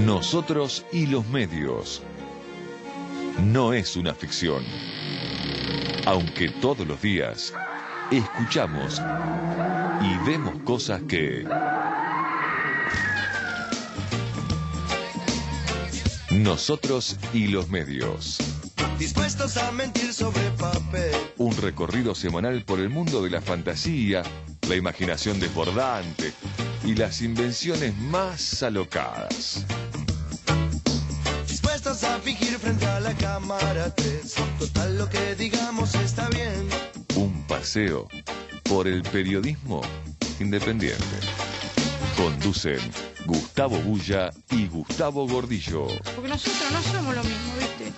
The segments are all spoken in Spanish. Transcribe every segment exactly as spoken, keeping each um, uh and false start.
Nosotros y los medios. No es una ficción. Aunque todos los días escuchamos y vemos cosas que Nosotros y los medios. Dispuestos a mentir sobre papel. Un recorrido semanal por el mundo de la fantasía, la imaginación desbordante y las invenciones más alocadas. Dispuestos a fingir frente a la cámara tres. Total, lo que digamos está bien. Un paseo por el periodismo independiente. Conducen Gustavo Bulla y Gustavo Gordillo. Porque nosotros no somos lo mismo, ¿viste?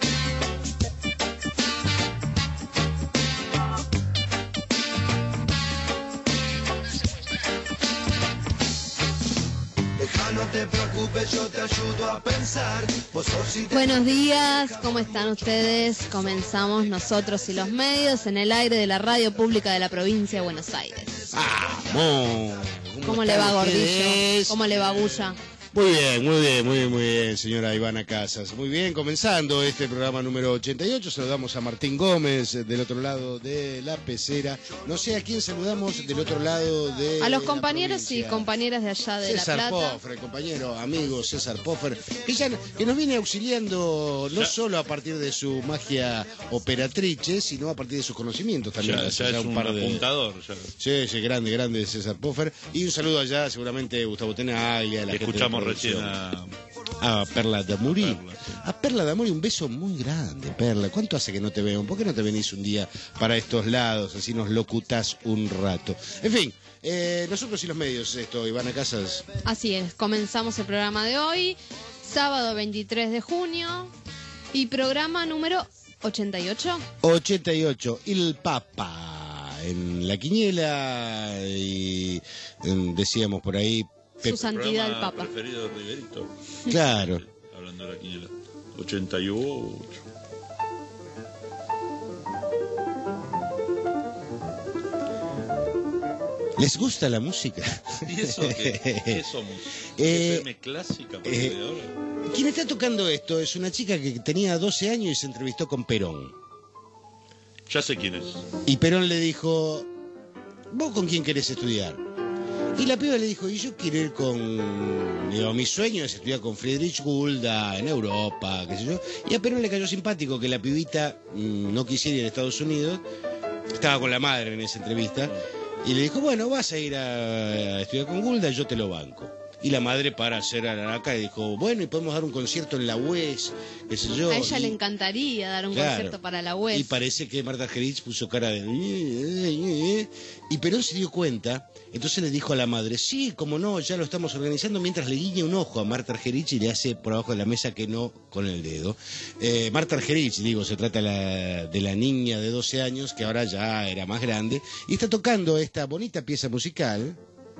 No te preocupes, yo te ayudo a pensar. Vos sos inte- Buenos días, ¿cómo están ustedes? Comenzamos Nosotros y los medios en el aire de la radio pública de la provincia de Buenos Aires. ¡Vamos! ¿Cómo le va, Gordillo? ¿Cómo le va, Bulla? Muy bien, muy bien, muy bien, muy bien, señora Ivana Casas. Muy bien, comenzando este programa número ochenta y ocho, saludamos a Martín Gómez del otro lado de la pecera. No sé a quién saludamos del otro lado de A los la compañeros y provincia. compañeras de allá de César La Plata. Poffer, compañero, amigo César Poffer, que, ya, que nos viene auxiliando no solo a partir de su magia operatrice, sino a partir de sus conocimientos también. Ya, Hace ya ya es un apuntador. Ya. Sí, sí, grande, grande César Poffer. Y un saludo allá, seguramente, Gustavo Tenaglia, la gente de Escuchamos producción. recién a... A Perla Damuri. Perla, sí. A Perla Damuri, un beso muy grande, Perla. ¿Cuánto hace que no te veo? ¿Por qué no te venís un día para estos lados? Así nos locutás un rato. En fin, eh, nosotros y los medios, esto, Ivana Casas. Así es, comenzamos el programa de hoy, sábado veintitrés de junio, y programa número ochenta y ocho. ochenta y ocho, el Papa. En la quiniela, y em, decíamos por ahí. Su santidad el Programa Papa. preferido de Riverito. Claro. Hablando de la quiniela. ochenta y ocho. ¿Les gusta la música? ¿Y eso qué? ¿Qué somos? Eh, ¿F M clásica por eh, de ahora? Quien está tocando esto es una chica que tenía doce años y se entrevistó con Perón. Ya sé quién es. Y Perón le dijo, ¿vos con quién querés estudiar? Y la piba le dijo, y yo quiero ir con... Digo, mi sueño es estudiar con Friedrich Gulda en Europa, qué sé yo. Y a Perón le cayó simpático que la pibita mmm, no quisiera ir a Estados Unidos. Estaba con la madre en esa entrevista. Y le dijo, bueno, vas a ir a, a estudiar con Gulda, yo te lo banco. Y la madre, para hacer araraca, le dijo, bueno, y podemos dar un concierto en la U E S, qué sé yo. A ella y, le encantaría dar un claro, concierto para la U E S. Y parece que Marta Argerich puso cara de... Y Perón se dio cuenta, entonces le dijo a la madre, sí, como no, ya lo estamos organizando, mientras le guiña un ojo a Marta Argerich y le hace por abajo de la mesa que no con el dedo. Eh, Marta Argerich, digo, se trata la, de la niña de doce años, que ahora ya era más grande, y está tocando esta bonita pieza musical,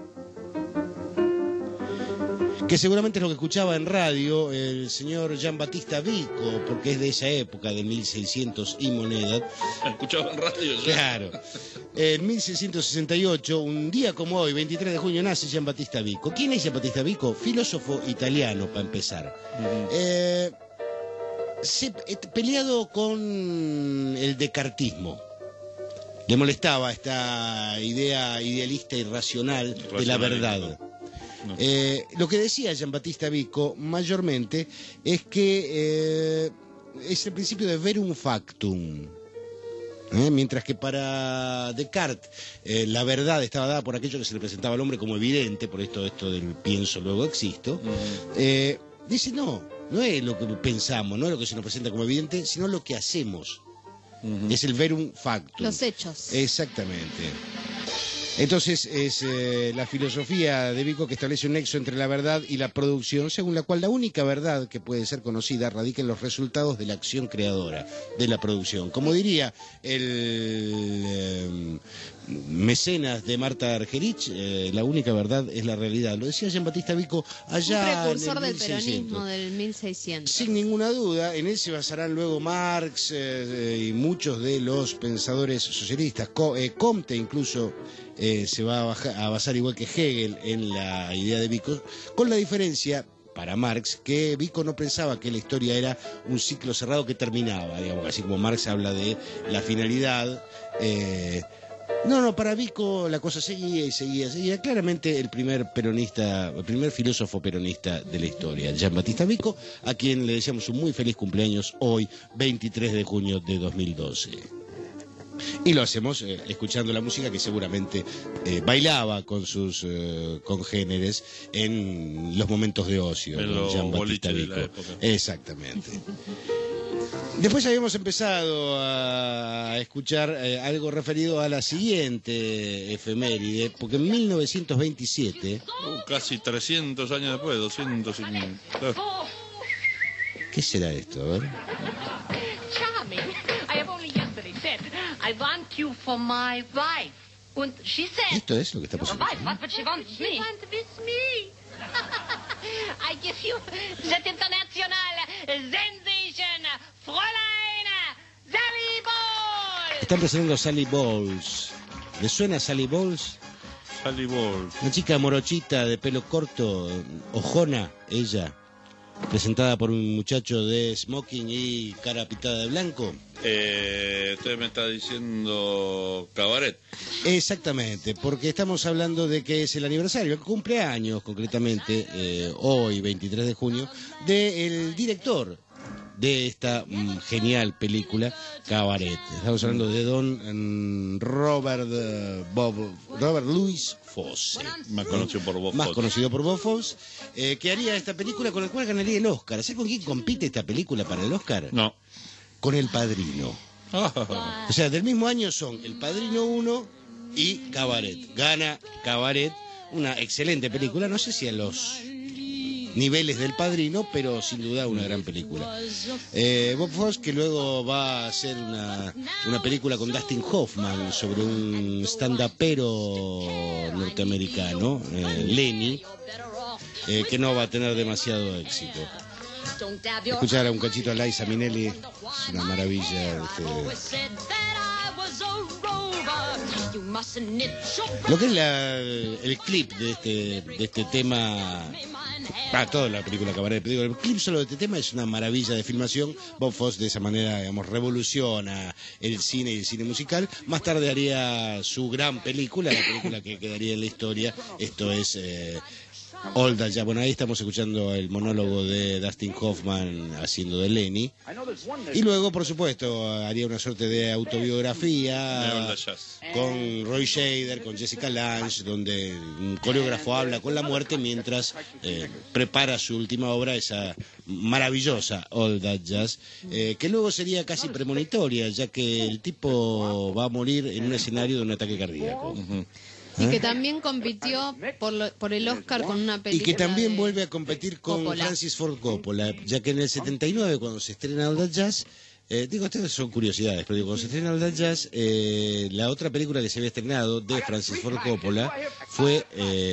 que seguramente es lo que escuchaba en radio el señor Jean Battista Vico, porque es de esa época, de mil seiscientos y moneda. Escuchaba en radio ya. Claro. En mil seiscientos sesenta y ocho, un día como hoy, veintitrés de junio, nace Jean Battista Vico. ¿Quién es Jean Battista Vico? Filósofo italiano, para empezar. Uh-huh. eh, se, eh, peleado con el descartismo. Le molestaba esta idea idealista y racional de la verdad. No. Eh, lo que decía Jean Battista Vico mayormente es que eh, es el principio de verum factum, ¿eh? Mientras que para Descartes eh, la verdad estaba dada por aquello que se le presentaba al hombre como evidente, por esto, esto del pienso luego existo. Uh-huh. eh, dice no, no es lo que pensamos, no es lo que se nos presenta como evidente, sino lo que hacemos. Uh-huh. Es el verum factum. Los hechos. Exactamente. Entonces es eh, la filosofía de Vico que establece un nexo entre la verdad y la producción, según la cual la única verdad que puede ser conocida radica en los resultados de la acción creadora de la producción. Como diría el eh, mecenas de Marta Argerich, eh, la única verdad es la realidad. Lo decía Jean Battista Vico allá un precursor en el del mil seiscientos. Peronismo del mil seiscientos. Sin ninguna duda, en él se basarán luego Marx eh, y muchos de los pensadores socialistas. Co eh, Comte incluso eh, se va a, bajar, a basar igual que Hegel en la idea de Vico, con la diferencia para Marx, que Vico no pensaba que la historia era un ciclo cerrado que terminaba, digamos, así como Marx habla de la finalidad. Eh, no, no, para Vico la cosa seguía y seguía, seguía. Claramente el primer peronista, el primer filósofo peronista de la historia, Jean Baptiste Vico, a quien le deseamos un muy feliz cumpleaños hoy, veintitrés de junio de dos mil doce. Y lo hacemos eh, escuchando la música que seguramente eh, bailaba con sus eh, congéneres en los momentos de ocio. En los Jean Baptiste boliches de Vico. la época. Exactamente. Después habíamos empezado a escuchar eh, algo referido a la siguiente efeméride, porque en mil novecientos veintisiete... Uh, casi trescientos años después, doscientos cincuenta. Claro. ¿Qué será esto? A ver. Charming. I have only yesterday said, I want you for my wife. And she said, ¿Esto es lo que está your pasando? wife, what, but she wants me. She wants with me. I give you that international sensation, Fräulein Sally Ball. Están presentando Sally Bowles. ¿Le suena Sally Bowles? Sally Ball. Una chica morochita de pelo corto, ojona, ella, presentada por un muchacho de smoking y cara pintada de blanco. Eh, usted me está diciendo cabaret. Exactamente, porque estamos hablando de que es el aniversario, el cumpleaños concretamente, eh, hoy, veintitrés de junio, del director de esta mm, genial película, Cabaret. Estamos hablando de don mm, Robert, uh, Bob, Robert Louis Fosse. Más conocido por Bob Más Fosse. conocido por Bob Fosse, eh, que haría esta película con la cual ganaría el Oscar. ¿Sabes con quién compite esta película para el Oscar? No. Con El Padrino. Ah, O sea, del mismo año son El Padrino uno y Cabaret. Gana Cabaret, una excelente película, no sé si a los niveles del Padrino, pero sin duda una gran película. Eh, Bob Fosse, que luego va a hacer una, una película con Dustin Hoffman sobre un stand-upero norteamericano, eh, Lenny, eh, que no va a tener demasiado éxito. Escuchar a un cachito a Liza Minnelli es una maravilla. Este... Lo que es la, el clip de este, de este tema, ah, toda la película Cabaret, pero digo, el clip solo de este tema es una maravilla de filmación. Bob Fosse de esa manera, digamos, revoluciona el cine y el cine musical. Más tarde haría su gran película, la película que quedaría en la historia. Esto es eh, All That Jazz. Bueno, ahí estamos escuchando el monólogo de Dustin Hoffman haciendo de Lenny. Y luego, por supuesto, haría una suerte de autobiografía All That Jazz. con Roy Scheider, con Jessica Lange, donde un coreógrafo habla con la muerte mientras eh, prepara su última obra, esa maravillosa All That Jazz, eh, que luego sería casi premonitoria, ya que el tipo va a morir en un escenario de un ataque cardíaco. Ujú. Y que también compitió por, lo- por el Oscar con una Y película. que también de- vuelve a competir con Coppola. Francis Ford Coppola, ya que en el setenta y nueve, cuando se estrena All That Jazz, eh, digo, estas son curiosidades, pero digo, cuando se estrena All That Jazz, eh, la otra película que se había estrenado de Francis Ford Coppola fue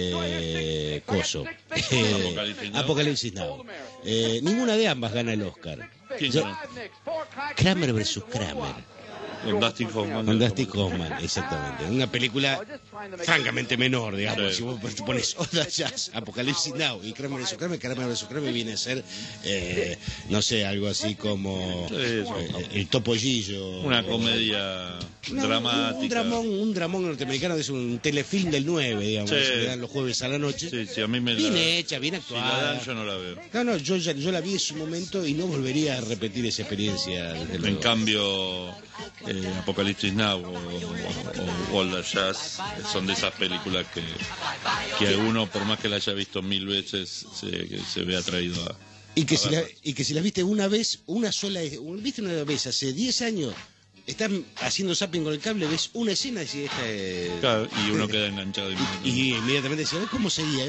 eh, Coso, eh, Apocalipsis Now. Apocalipsis Now. Eh, ninguna de ambas gana el Oscar. ¿Quién Ya- ganó? Kramer versus Kramer. Con Dustin Hoffman. Con Dustin Hoffman, exactamente. Una película francamente menor, digamos. Sí. Si vos pones All That Jazz, Apocalipsis Now y Kramer versus Kramer, Kramer versus Kramer viene a ser, eh, no sé, algo así como Sí, eh, eso. El Topollillo. Una comedia Una- dramática. Un dramón, un dramón norteamericano, es un telefilm del nueve, digamos, Sí. que le dan los jueves a la noche. Sí, sí, a mí me la... Bien hecha, bien Si la actuada. dan, yo no la veo. No, no, yo, ya- yo la vi en su momento y no volvería a repetir esa experiencia. desde En luego. cambio, eh, Apocalipsis Now o, o, o All That Jazz son de esas películas que, que uno, por más que la haya visto mil veces, se, que se ve atraído a... Y que, a si la, verla. y que si las viste una vez, una sola, un- viste una vez hace diez años, estás haciendo zapping con el cable, ves una escena y decís, esta es... Claro, y uno queda enganchado. Y, y inmediatamente decís, a ver cómo seguía.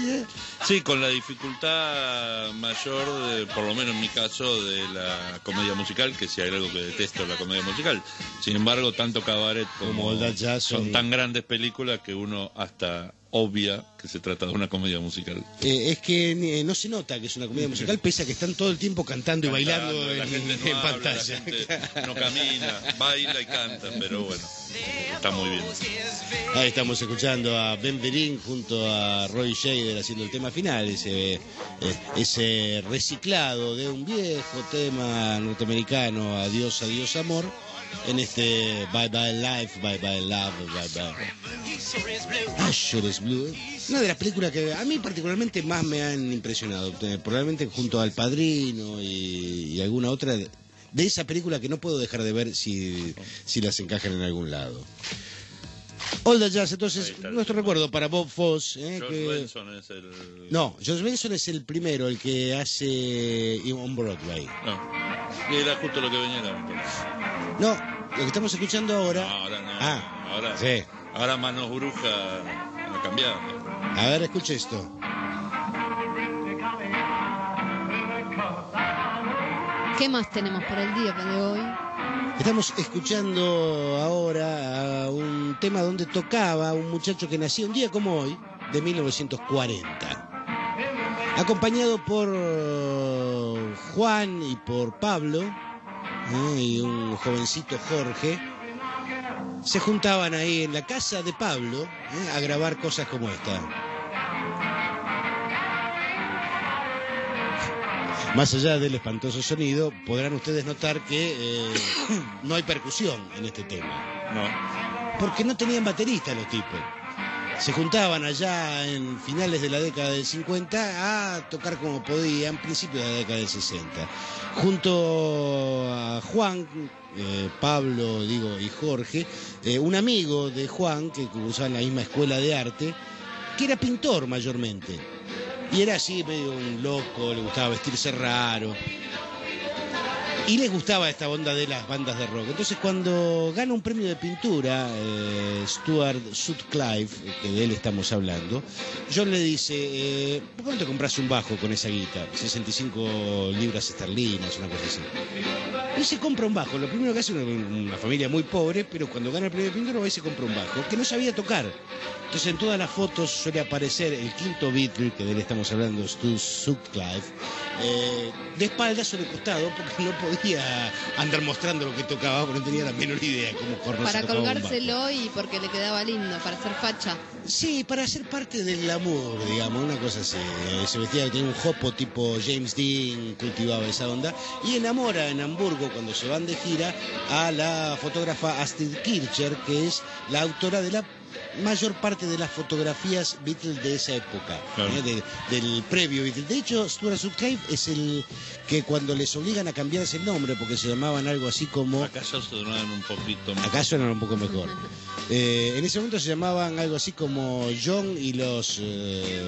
Sí, con la dificultad mayor, de, por lo menos en mi caso, de la comedia musical, que si hay algo que detesto es la comedia musical. Sin embargo, tanto Cabaret como, Como All That Jazz son son- tan grandes películas que uno hasta obvia que se trata de una comedia musical. Eh, es que eh, no se nota que es una comedia musical, pese a que están todo el tiempo cantando y bailando Cantando, en, la gente no en habla, pantalla. la gente no camina, baila y canta, pero bueno, está muy bien. Ahí estamos escuchando a Ben Vereen junto a Roy Scheider haciendo el tema final, ese, eh, ese reciclado de un viejo tema norteamericano, Adiós, adiós, amor, en este Bye Bye Life, Bye Bye Love, Bye Bye Azure is Blue. Una de las películas que a mí particularmente más me han impresionado, probablemente junto al Padrino y, y alguna otra de esa película que no puedo dejar de ver si, si las encajan en algún lado. All the Jazz, entonces, nuestro recuerdo para Bob Fosse. ¿eh? George que... Benson es el... No, George Benson es el primero, el que hace On Broadway. No, y era justo lo que venía acá, entonces. No, lo que estamos escuchando ahora... No, ahora no. Ah, ahora, sí. Ahora Manos Bruja ha cambiado. A ver, escuche esto. ¿Qué más tenemos para el día de hoy? Estamos escuchando ahora a un tema donde tocaba un muchacho que nació un día como hoy, de mil novecientos cuarenta. Acompañado por Juan y por Pablo, ¿eh? y un jovencito Jorge, se juntaban ahí en la casa de Pablo ¿eh? a grabar cosas como esta. Más allá del espantoso sonido, podrán ustedes notar que eh, no hay percusión en este tema. No. Porque no tenían baterista los tipos. Se juntaban allá en finales de la década del cincuenta a tocar como podían, principios de la década del sesenta. Junto a Juan, eh, Pablo, digo, y Jorge, eh, un amigo de Juan que cursaba en la misma escuela de arte, que era pintor mayormente. Y era así, medio un loco, le gustaba vestirse raro. Y les gustaba esta onda de las bandas de rock. Entonces, cuando gana un premio de pintura, eh, Stuart Sutcliffe, que de él estamos hablando, John le dice, eh, ¿por qué no te compras un bajo con esa guita? sesenta y cinco libras esterlinas, una cosa así. Y se compra un bajo. Lo primero que hace una, una familia muy pobre, pero cuando gana el premio de pintura, va y se compra un bajo, que no sabía tocar. Entonces, en todas las fotos suele aparecer el quinto Beatle, que de él estamos hablando, Stuart Sutcliffe, eh, de espaldas sobre el costado, porque no podía andar mostrando lo que tocaba, porque no tenía la menor idea cómo correr. Para colgárselo y porque le quedaba lindo, para hacer facha. Sí, para ser parte del glamour, digamos, una cosa así. Eh, se vestía, tenía un jopo tipo James Dean, cultivaba esa onda, y enamora en Hamburgo, cuando se van de gira, a la fotógrafa Astrid Kircher, que es la autora de la mayor parte de las fotografías Beatles de esa época, claro. ¿eh? de, del previo Beatles. De hecho, Stuart Sutcliffe es el que cuando les obligan a cambiarse el nombre, porque se llamaban algo así como... Acá ya sonaban un poquito más. Acá suenan un poco mejor. Eh, en ese momento se llamaban algo así como John y los... Eh...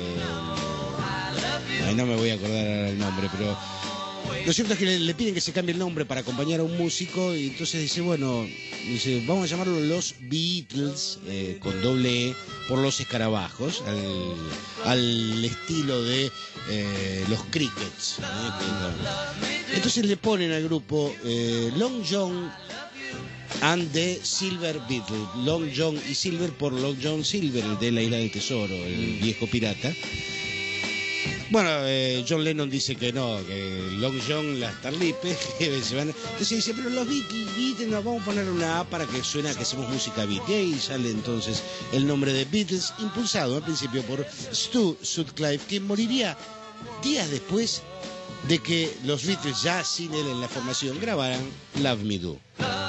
Ay, no me voy a acordar ahora el nombre, pero... Lo cierto es que le, le piden que se cambie el nombre para acompañar a un músico y entonces dice, bueno, dice, vamos a llamarlo los Beatles, eh, con doble E, por los escarabajos, al, al estilo de eh, los Crickets. ¿eh? Entonces le ponen al grupo eh, Long John and the Silver Beatles, Long John y Silver por Long John Silver, el de la Isla del Tesoro, el viejo pirata. Bueno, eh, John Lennon dice que no, que Long John, las tarlipes, que se van... Entonces dice, pero los Beatles, Beatles, nos vamos a poner una A para que suene a que hacemos música beat. Y ahí sale entonces el nombre de Beatles, impulsado al principio por Stu Sutcliffe, que moriría días después de que los Beatles, ya sin él en la formación, grabaran Love Me Do.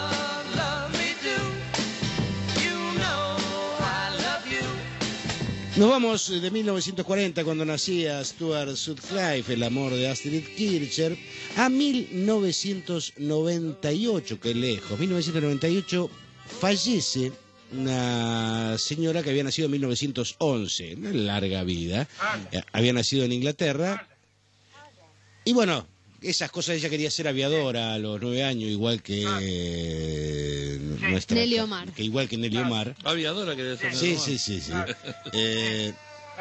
Nos vamos de mil novecientos cuarenta, cuando nacía Stuart Sutcliffe, el amor de Astrid Kircher, a mil novecientos noventa y ocho, que lejos. mil novecientos noventa y ocho fallece una señora que había nacido en mil novecientos once, una larga vida. Había nacido en Inglaterra. Y bueno, esas cosas, ella quería ser aviadora a los nueve años, igual que eh, nuestra... Nelly Omar. Que igual que Nelly Omar. Aviadora quería ser. Sí, sí, sí, sí. Eh,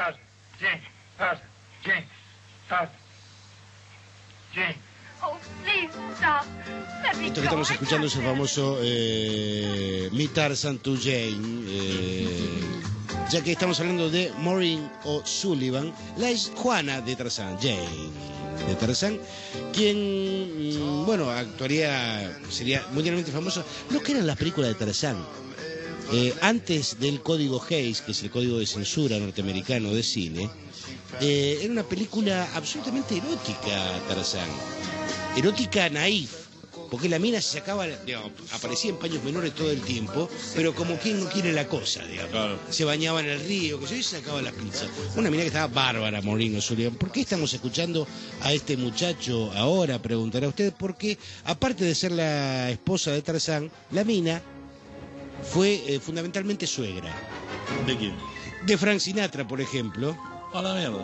esto que estamos escuchando es el famoso eh, Mi Tarzan to Jane, eh, ya que estamos hablando de Maureen O'Sullivan, la es Juana de Tarzán, Jane de Tarzán, quien, bueno, actuaría, sería mundialmente famoso, lo que eran las películas de Tarzán. Eh, antes del código Hays, que es el código de censura norteamericano de cine, eh, era una película absolutamente erótica, Tarzán. Erótica naif, porque la mina se sacaba, digamos, aparecía en paños menores todo el tiempo, pero como quien no quiere la cosa, digamos. Claro. Se bañaba en el río, que yo, y se sacaba las pizzas. Una mina que estaba bárbara, Maureen O'Sullivan. ¿Por qué estamos escuchando a este muchacho ahora? Preguntará usted. Porque, aparte de ser la esposa de Tarzán, la mina fue eh, fundamentalmente suegra. ¿De quién? De Frank Sinatra, por ejemplo. A la mierda.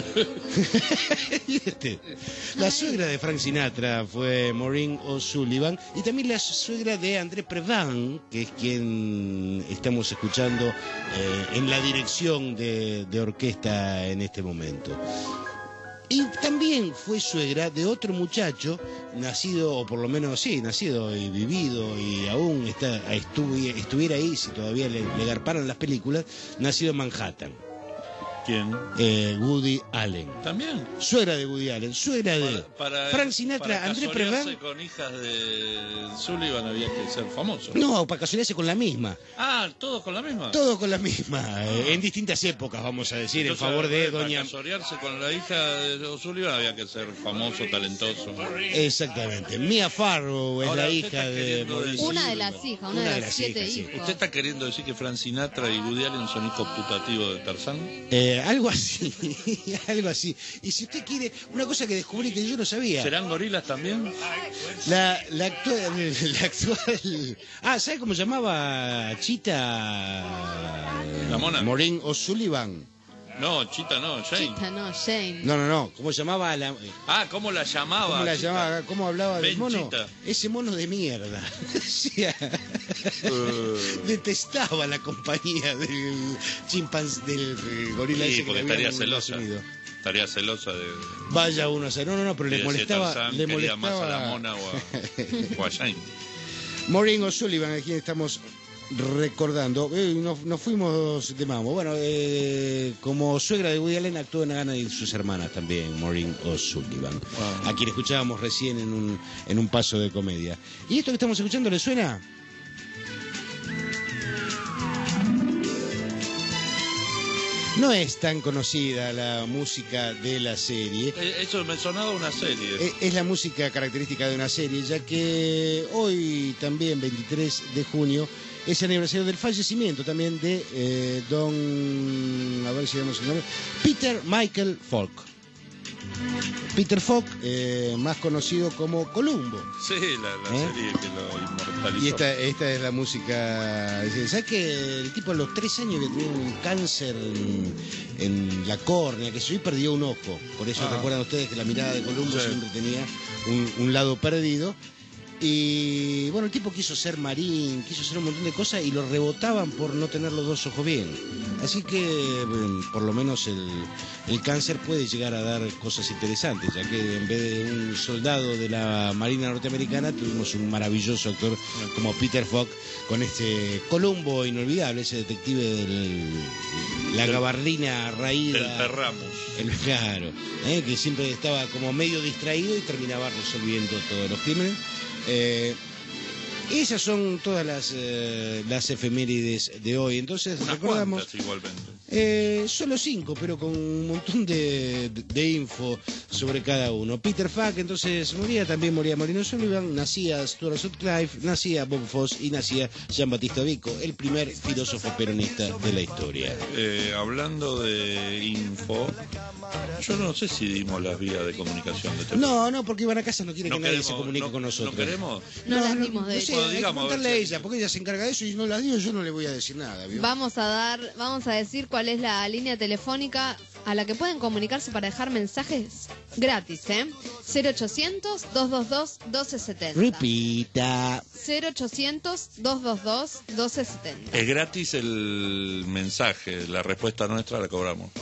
La suegra de Frank Sinatra fue Maureen O'Sullivan, y también la suegra de André Previn, que es quien estamos escuchando eh, en la dirección de, de orquesta en este momento. Y también fue suegra de otro muchacho, nacido, o por lo menos sí, nacido y vivido, y aún está, estuvi, estuviera ahí si todavía le, le garparan las películas, nacido en Manhattan. ¿Quién? Eh, Woody Allen. ¿También? Suegra de Woody Allen, suegra de para, para, Frank Sinatra, para André Previn. Con hijas de Sullivan había que ser famoso. No, para casorearse con la misma. Ah, todos con la misma. Todos con la misma, ah. eh, en distintas épocas, vamos a decir, entonces, en favor de para doña... Para casorearse con la hija de Sullivan había que ser famoso, talentoso. Exactamente. Mia Farrow es Ahora, la hija de... Una de las hijas, una, una de, de las siete hijas, hijos. Sí. ¿Usted está queriendo decir que Frank Sinatra y Woody Allen son hijos putativos de Tarzán? Eh, algo así. Algo así. Y si usted quiere, una cosa que descubrí que yo no sabía. ¿Serán gorilas también? La, la, actual, la actual... Ah, ¿sabe cómo llamaba Chita? La mona. Maureen O'Sullivan. No, Chita no, Jane. Chita no, Jane. No, no, no. ¿Cómo llamaba la... Ah, ¿cómo la llamaba? ¿Cómo la Chita? llamaba? ¿Cómo hablaba del mono? Chita. Ese mono de mierda. uh. Detestaba la compañía del chimpancé, del gorila sí, ese que porque le había estaría celosa. Unido. Estaría celosa de... Vaya uno a ser. No, no, no, pero le molestaba... Tarzán, le molestaba molestaba más a la mona o a, o a Jane. Maureen O'Sullivan, a quien estamos recordando. Eh, nos, nos fuimos de mambo. Bueno, eh, como suegra de Woody Allen actuó en Ana y sus hermanas también, Maureen O'Sullivan, wow. A quien escuchábamos recién en un, en un paso de comedia. ¿Y esto que estamos escuchando le suena? No es tan conocida la música de la serie. Eso me sonaba una serie. Es la música característica de una serie, ya que hoy también, veintitrés de junio, es el aniversario del fallecimiento también de eh, don... A ver si vemos el nombre. Peter Michael Falk. Peter Falk, eh, más conocido como Columbo. Sí, la, la ¿Eh? serie que lo inmortalizó. Y esta, esta es la música... ¿Sabes que el tipo a los tres años que tenía un cáncer en, en la córnea, que se perdió un ojo? Por eso ah. recuerdan ustedes que la mirada de Columbo sí. siempre tenía un, un lado perdido. Y bueno, el tipo quiso ser marín, quiso hacer un montón de cosas y lo rebotaban por no tener los dos ojos bien. Así que bueno, por lo menos el, el cáncer puede llegar a dar cosas interesantes, ya que en vez de un soldado de la Marina norteamericana tuvimos un maravilloso actor como Peter Falk con este Columbo inolvidable, ese detective de la gabardina raída. Del Perramos. El, claro, ¿eh? que siempre estaba como medio distraído y terminaba resolviendo todos los crímenes. Eh, esas son todas las eh, las efemérides de hoy. Entonces unas recordamos igualmente. Eh, solo cinco, pero con un montón de, de, de info sobre cada uno. Peter Falk entonces moría, también moría Maureen O'Sullivan, nacía Stuart Sutcliffe, nacía Bob Fosse y nacía Giambattista Vico, el primer filósofo peronista de la historia. Eh, hablando de info, yo no sé si dimos las vías de comunicación de este No, no, porque Ivana Casas no quiere no que queremos, nadie se comunique no, con nosotros. ¿No queremos? No, no las dimos de no sé, bueno, hay digamos, que contarle a, a a ella, porque ella se encarga de eso y no las digo, yo no le voy a decir nada. ¿vio? Vamos a dar, vamos a decir cuál es la línea telefónica a la que pueden comunicarse para dejar mensajes gratis, ¿eh? cero ochocientos, doscientos veintidós, doce setenta. Repita. cero ochocientos, doscientos veintidós, doce setenta. Es gratis el mensaje, la respuesta nuestra la cobramos.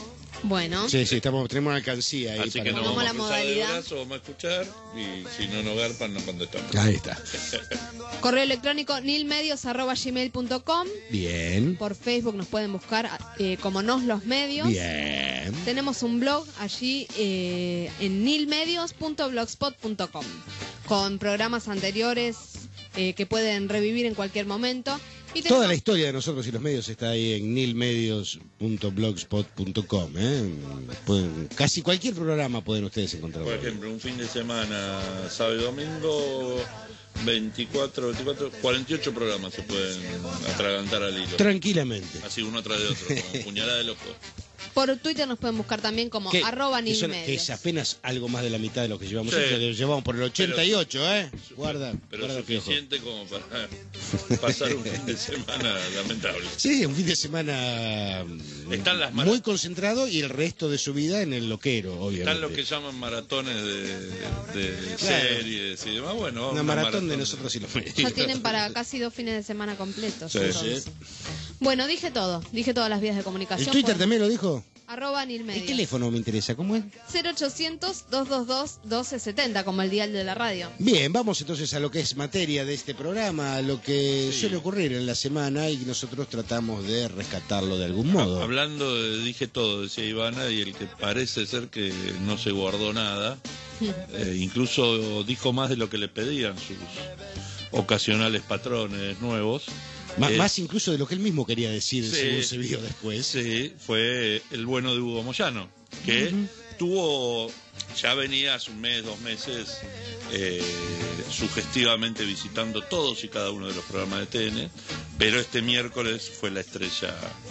Bueno, Sí, sí, estamos, tenemos una alcancía ahí. Así para- que nos Tomamos vamos la a cruzar de modalidad. brazos, vamos a escuchar y si no nos garpan no contestamos. Ahí está. correo electrónico nilmedios arroba gmail punto com. Bien. Por Facebook nos pueden buscar eh, como Nos los Medios. Bien. Tenemos un blog allí eh, en nilmedios punto blogspot punto com con programas anteriores eh, que pueden revivir en cualquier momento. Y Toda tenemos- la historia de nosotros y los medios está ahí en nilmedios punto blogspot punto com. ¿eh? Pueden- casi cualquier programa pueden ustedes encontrar. Por ejemplo, un fin de semana, sábado y domingo, veinticuatro, veinticuatro, cuarenta y ocho programas se pueden atragantar al hilo. Tranquilamente. Así uno tras de otro, como puñalada de loco. Por Twitter nos pueden buscar también como Que- arroba que, son- nilmedios. que es apenas algo más de la mitad de lo que llevamos. Sí. nosotros, que llevamos por el ochenta y ocho, ¿eh? Guarda, Pero guarda piojo. suficiente como para pasar un fin de semana lamentable. Sí, un fin de semana mm, Están las malas- muy concentrado y el resto de su vida en el loquero, obviamente. Están los que llaman maratones de, de Claro. series y demás. Bueno, Una maratón de nosotros y los medios. Ya tienen para casi dos fines de semana completos. Sí, entonces. Bueno, dije todo. Dije todas las vías de comunicación. ¿El Twitter por también lo dijo? Arroba El nilmedios. teléfono me interesa, ¿cómo es? cero ochocientos, doscientos veintidós, doce setenta, como el dial de la radio. Bien, vamos entonces a lo que es materia de este programa, a lo que Sí. suele ocurrir en la semana y nosotros tratamos de rescatarlo de algún modo. Hablando de dije todo, decía Ivana, y el que parece ser que no se guardó nada, eh, incluso dijo más de lo que le pedían sus ocasionales patrones nuevos. Má- Eh, más incluso de lo que él mismo quería decir, Sí. según se vio después. Sí, fue el bueno de Hugo Moyano, que tuvo, ya venía hace un mes, dos meses, eh, sugestivamente visitando todos y cada uno de los programas de T N, pero este miércoles fue la estrella,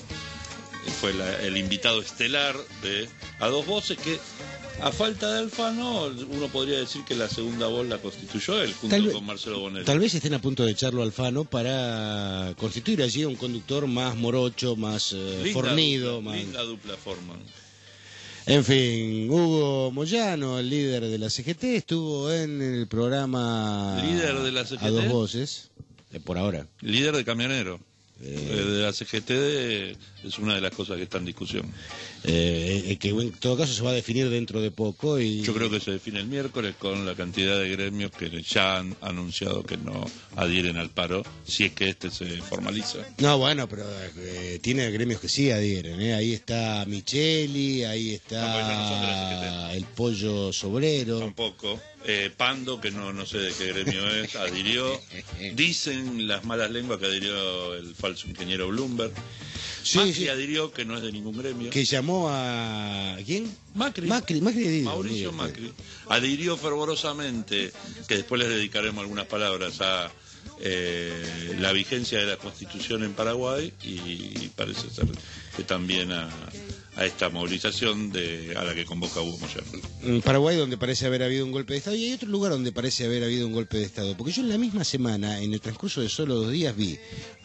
fue la- el invitado estelar de A Dos Voces, que a falta de Alfano, uno podría decir que la segunda voz la constituyó él, junto Tal vez- con Marcelo Bonelli. Tal vez estén a punto de echarlo al Alfano para constituir allí un conductor más morocho, más eh, Linda fornido. dupla, más... linda dupla forman. En fin, Hugo Moyano, el líder de la C G T, estuvo en el programa ¿Líder de la C G T? A Dos Voces, eh, por ahora. Líder de camionero. Eh, Eh, de la C G T de- es una de las cosas que está en discusión. eh, eh, que en todo caso se va a definir dentro de poco. Y... Yo creo que se define el miércoles con la cantidad de gremios que ya han anunciado que no adhieren al paro, si es que este se formaliza. No, bueno, pero eh, tiene gremios que sí adhieren. ¿eh? Ahí está Micheli, ahí está No, pero no son de la C G T. el Pollo Sobrero. Tampoco. Eh, Pando, que no, no sé de qué gremio es, adhirió. Dicen las malas lenguas que adhirió el falso ingeniero Bloomberg. Sí, Macri sí. adhirió, que no es de ningún gremio. Que llamó a... ¿Quién? Macri. Macri, Macri adhirió, Mauricio mire, Macri adhirió fervorosamente, que después les dedicaremos algunas palabras a eh, la vigencia de la Constitución en Paraguay y parece ser que también a, a esta movilización de, a la que convoca Hugo Moyano. En Paraguay, donde parece haber habido un golpe de Estado, y hay otro lugar donde parece haber habido un golpe de Estado, porque yo en la misma semana, en el transcurso de solo dos días, vi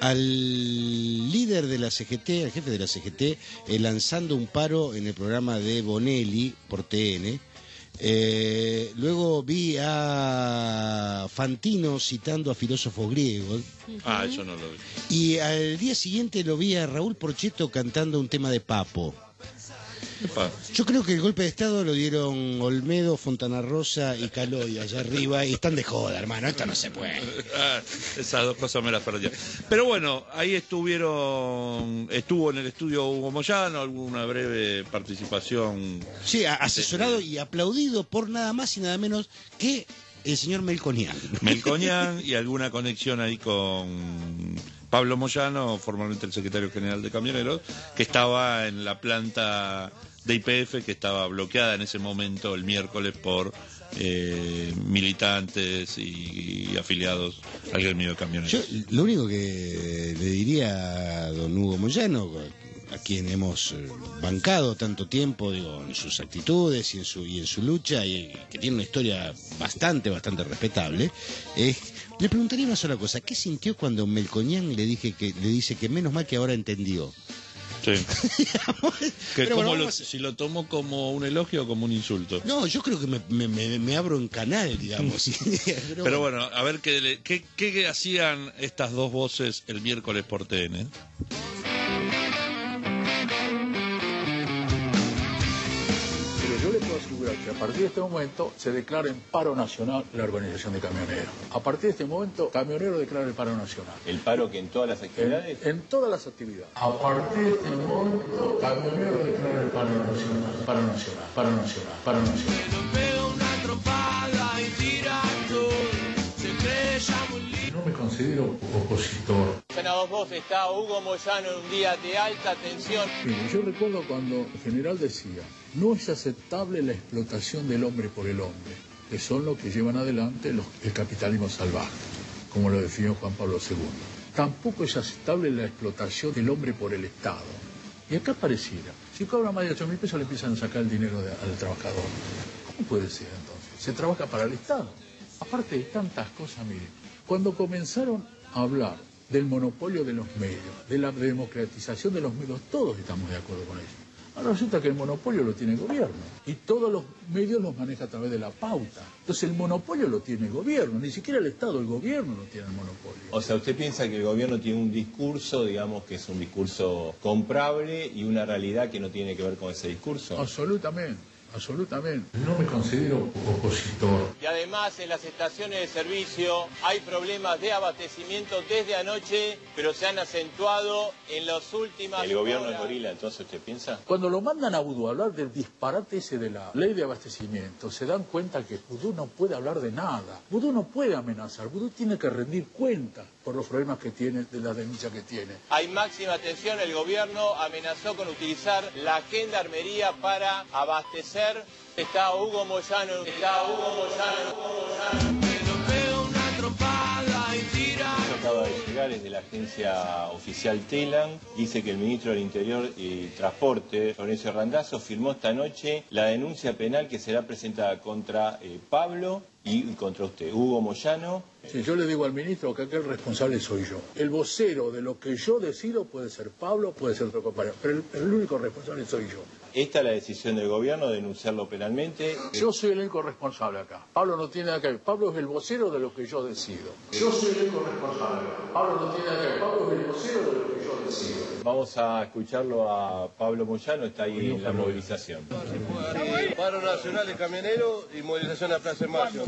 al líder de la C G T, al jefe de la C G T, eh, lanzando un paro en el programa de Bonelli por T N. Eh, luego vi a Fantino citando a filósofos griegos, Ah, eso no lo vi. y al día siguiente lo vi a Raúl Porchetto cantando un tema de Papo. Epa. Yo creo que el golpe de Estado lo dieron Olmedo, Fontana Rosa y Caloy allá arriba, y están de joda, hermano, esto no se puede. Ah, esas dos cosas me las perdí. Pero bueno, ahí estuvieron, estuvo en el estudio Hugo Moyano, alguna breve participación. Sí, a- asesorado y aplaudido por nada más y nada menos que el señor Melconian. Melconian y alguna conexión ahí con Pablo Moyano, formalmente el secretario general de Camioneros, que estaba en la planta de Y P F, que estaba bloqueada en ese momento el miércoles por eh, militantes y, y afiliados al gremio de camioneros. Yo lo único que le diría a don Hugo Moyano, a quien hemos eh, bancado tanto tiempo, digo, en sus actitudes y en su y en su lucha, y que tiene una historia bastante, bastante respetable, es, le preguntaría una sola cosa: ¿qué sintió cuando Melconian le dije que le dice que menos mal que ahora entendió? Sí. Que Pero bueno, cómo lo- vamos- si lo tomo como un elogio o como un insulto. No, yo creo que me, me, me- me abro en canal, digamos. Pero, Pero bueno, a ver qué, le- qué, qué hacían estas dos voces el miércoles por T N. asegurar que a partir de este momento se declara en paro nacional la organización de camioneros. A partir de este momento, camioneros declara el paro nacional. ¿El paro que en todas las actividades? En, en todas las actividades. A partir de este momento, camioneros declara el paro nacional. Paro nacional, paro nacional, paro nacional. No me considero opositor. Senador, vos está Hugo Moyano en un día de alta tensión. Mire, yo recuerdo cuando el general decía, no es aceptable la explotación del hombre por el hombre, que son los que llevan adelante los, el capitalismo salvaje, como lo definió Juan Pablo segundo. Tampoco es aceptable la explotación del hombre por el Estado. Y acá pareciera, si cobra más de ocho mil pesos le empiezan a sacar el dinero de, al trabajador. ¿Cómo puede ser entonces? Se trabaja para el Estado. Aparte de tantas cosas, mire, cuando comenzaron a hablar del monopolio de los medios, de la democratización de los medios, todos estamos de acuerdo con eso. Ahora resulta que el monopolio lo tiene el gobierno y todos los medios los maneja a través de la pauta. Entonces el monopolio lo tiene el gobierno, ni siquiera el Estado, el gobierno no tiene el monopolio. O sea, ¿usted piensa que el gobierno tiene un discurso, digamos, que es un discurso comprable y una realidad que no tiene que ver con ese discurso? Absolutamente. Absolutamente. No me considero opositor. Y además en las estaciones de servicio hay problemas de abastecimiento desde anoche, pero se han acentuado en las últimas ¿El gobierno horas. es gorila, entonces usted piensa? Cuando lo mandan a Vudú a hablar del disparate ese de la ley de abastecimiento, se dan cuenta que Vudú no puede hablar de nada. Vudú no puede amenazar, Vudú tiene que rendir cuenta por los problemas que tiene, de las denuncias que tiene. Hay máxima tensión, el gobierno amenazó con utilizar la gendarmería para abastecer. Está Hugo Moyano, está Hugo Moyano, Hugo Moyano. Acaba de llegar, es de la agencia oficial Telam, dice que el ministro del Interior y Transporte, Florencio Randazzo, firmó esta noche la denuncia penal que será presentada contra eh, Pablo y contra usted, Hugo Moyano. Si yo le digo al ministro que aquel responsable soy yo. El vocero de lo que yo decido puede ser Pablo, puede ser otro compañero, pero el, el único responsable soy yo. Esta es la decisión del gobierno de denunciarlo penalmente. Yo soy el único responsable acá. Pablo no tiene nada que ver. Pablo es el vocero de lo que yo decido. Yo soy el único responsable acá. Pablo no tiene nada que ver. Pablo es el vocero de lo que yo decido. Vamos a escucharlo a Pablo Moyano, está ahí en la movilización. Paro nacional de camioneros y movilización a Plaza de Mayo.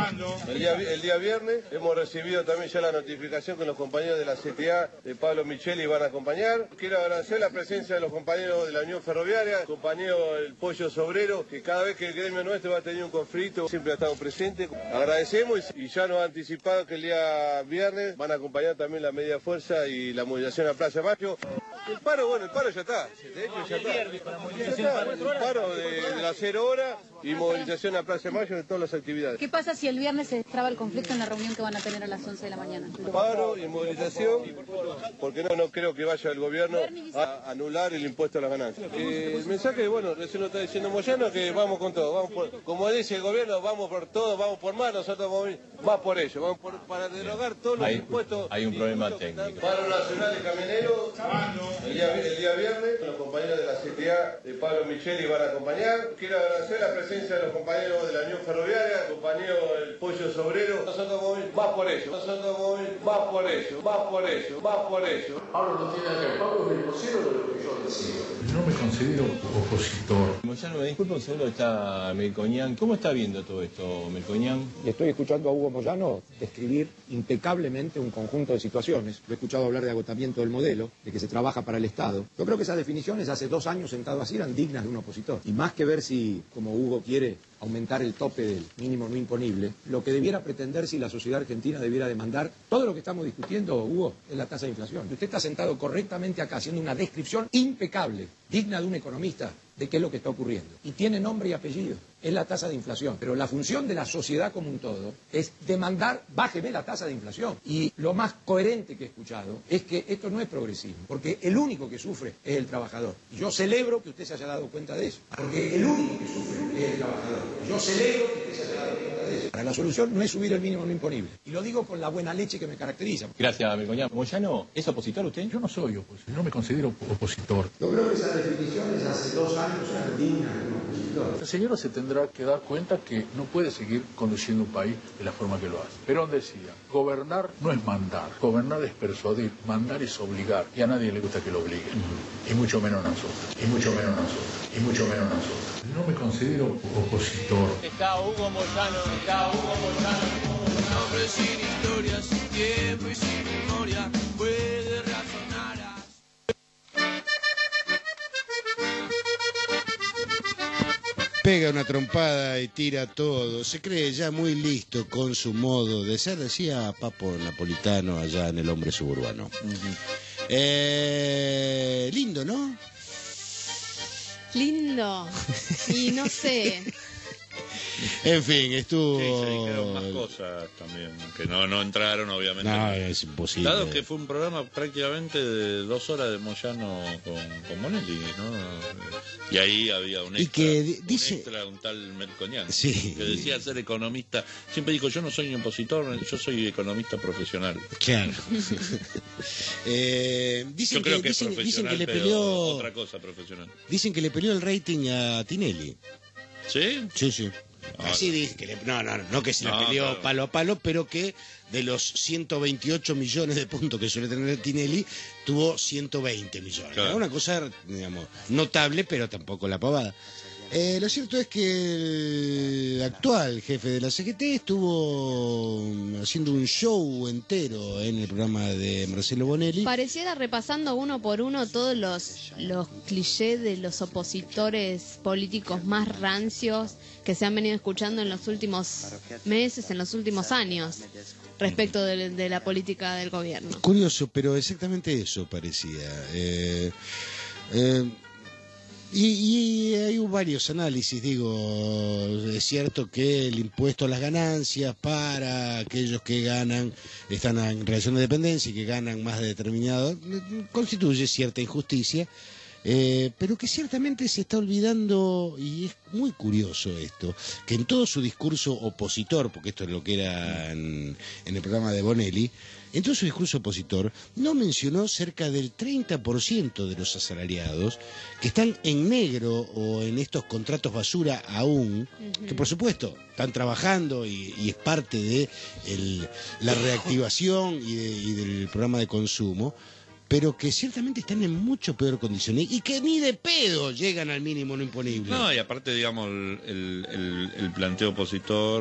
El día, el día viernes hemos recibido también ya la notificación que los compañeros de la C T A de Pablo Micheli van a acompañar. Quiero agradecer la presencia de los compañeros de la Unión Ferroviaria, compañero el Pollo Sobrero, que cada vez que el gremio nuestro va a tener un conflicto siempre ha estado presente. Agradecemos y ya nos ha anticipado que el día viernes van a acompañar también la media fuerza y la movilización a Plaza de Mayo. El paro, bueno, el paro ya está. De hecho, ya está. Ya está. El paro de, de las cero horas y movilización a Plaza de Mayo de todas las actividades. ¿Qué pasa si el viernes se traba el conflicto en la reunión que van a tener a las once de la mañana? Paro y movilización, porque no, no creo que vaya el gobierno a anular el impuesto a las ganancias. Eh, el mensaje, bueno, recién lo está diciendo Moyano, que vamos con todo. Vamos por, como dice el gobierno, vamos por todo, vamos por más, nosotros vamos más por ello. Vamos por, para derogar todos los hay, impuestos. Hay un problema técnico. Paro nacional de camioneros. El día, el día viernes, los compañeros de la C T A de Pablo Micheli van a acompañar. Quiero agradecer la presencia de los compañeros de la Unión Ferroviaria, compañero el Pollo Sobrero. Nosotros vamos más por ello, nosotros vamos más por ello, más por ello, más por ello. Pablo no tiene nada que ver, Pablo es el vocero de lo que yo decido. No me considero opositor. Moyano, me disculpa un segundo, está Melcoñán. ¿Cómo está viendo todo esto, Melcoñán? Estoy escuchando a Hugo Moyano describir impecablemente un conjunto de situaciones. Lo he escuchado hablar de agotamiento del modelo, de que se trabaja para el Estado. Yo creo que esas definiciones hace dos años sentado así eran dignas de un opositor. Y más que ver si, como Hugo quiere, aumentar el tope del mínimo no imponible, lo que debiera pretender si la sociedad argentina debiera demandar, todo lo que estamos discutiendo, Hugo, es la tasa de inflación. Usted está sentado correctamente acá haciendo una descripción impecable, digna de un economista, de qué es lo que está ocurriendo. Y tiene nombre y apellido. Es la tasa de inflación. Pero la función de la sociedad como un todo es demandar, bájeme la tasa de inflación. Y lo más coherente que he escuchado es que esto no es progresismo, porque el único que sufre es el trabajador. Y yo celebro que usted se haya dado cuenta de eso, porque el único que sufre es el trabajador. Yo celebro que usted se haya dado cuenta de eso. Para la solución no es subir el mínimo no imponible. Y lo digo con la buena leche que me caracteriza. Gracias, Melcoñán. Moyano, ¿es opositor usted? Yo no soy opositor, no me considero opositor. Yo creo que esas definiciones hace dos años eran dignas de un opositor. El señor se tendrá que dar cuenta que no puede seguir conduciendo un país de la forma que lo hace. Perón decía, gobernar no es mandar, gobernar es persuadir, mandar es obligar. Y a nadie le gusta que lo obliguen, uh-huh. y mucho menos a nosotros, y mucho menos a nosotros. y mucho menos nosotros. No me considero opositor. Está Hugo Moyano, está Hugo Moyano. Un hombre sin historia, sin tiempo y sin memoria puede razonar. A... Pega una trompada y tira todo. Se cree ya muy listo con su modo de ser, decía Papo Napolitano allá en El Hombre Suburbano. Uh-huh. eh, lindo, ¿no? Lindo. Y no sé. En fin, estuvo... Sí, se dijeron más cosas también, que no, no entraron, obviamente. No, es imposible. Dado que fue un programa prácticamente de dos horas de Moyano con, con Bonelli, ¿no? Y ahí había un extra, y que un, dice... extra, un tal Melconian, sí, que decía ser economista. Siempre dijo, yo no soy un opositor, yo soy economista profesional. Claro. eh, dicen yo creo que, que dicen, es dicen profesional, que le pero peleó... otra cosa profesional. Dicen que le peleó el rating a Tinelli. ¿Sí? Sí, sí. Ah, Así dije, que le, no, no, no que se no, le peleó claro. palo a palo, pero que de los ciento veintiocho millones de puntos que suele tener Tinelli, tuvo ciento veinte millones. Claro. Era una cosa, digamos, notable, pero tampoco la pavada. Eh, lo cierto es que el actual jefe de la C G T estuvo haciendo un show entero en el programa de Marcelo Bonelli. Pareciera repasando uno por uno todos los, los clichés de los opositores políticos más rancios que se han venido escuchando en los últimos meses, en los últimos años, respecto de, de la política del gobierno. Curioso, pero exactamente eso parecía. Eh, eh, Y, y hay varios análisis, digo, es cierto que el impuesto a las ganancias para aquellos que ganan, están en relación de dependencia y que ganan más de determinado, constituye cierta injusticia, eh, pero que ciertamente se está olvidando, y es muy curioso esto, que en todo su discurso opositor, porque esto es lo que era en, en el programa de Bonelli, en todo su discurso opositor no mencionó cerca del treinta por ciento de los asalariados que están en negro o en estos contratos basura aún, uh-huh. que por supuesto están trabajando y, y es parte de el, la reactivación y, de, y del programa de consumo, pero que ciertamente están en mucho peor condición y que ni de pedo llegan al mínimo no imponible. No, y aparte, digamos, el, el, el, el planteo opositor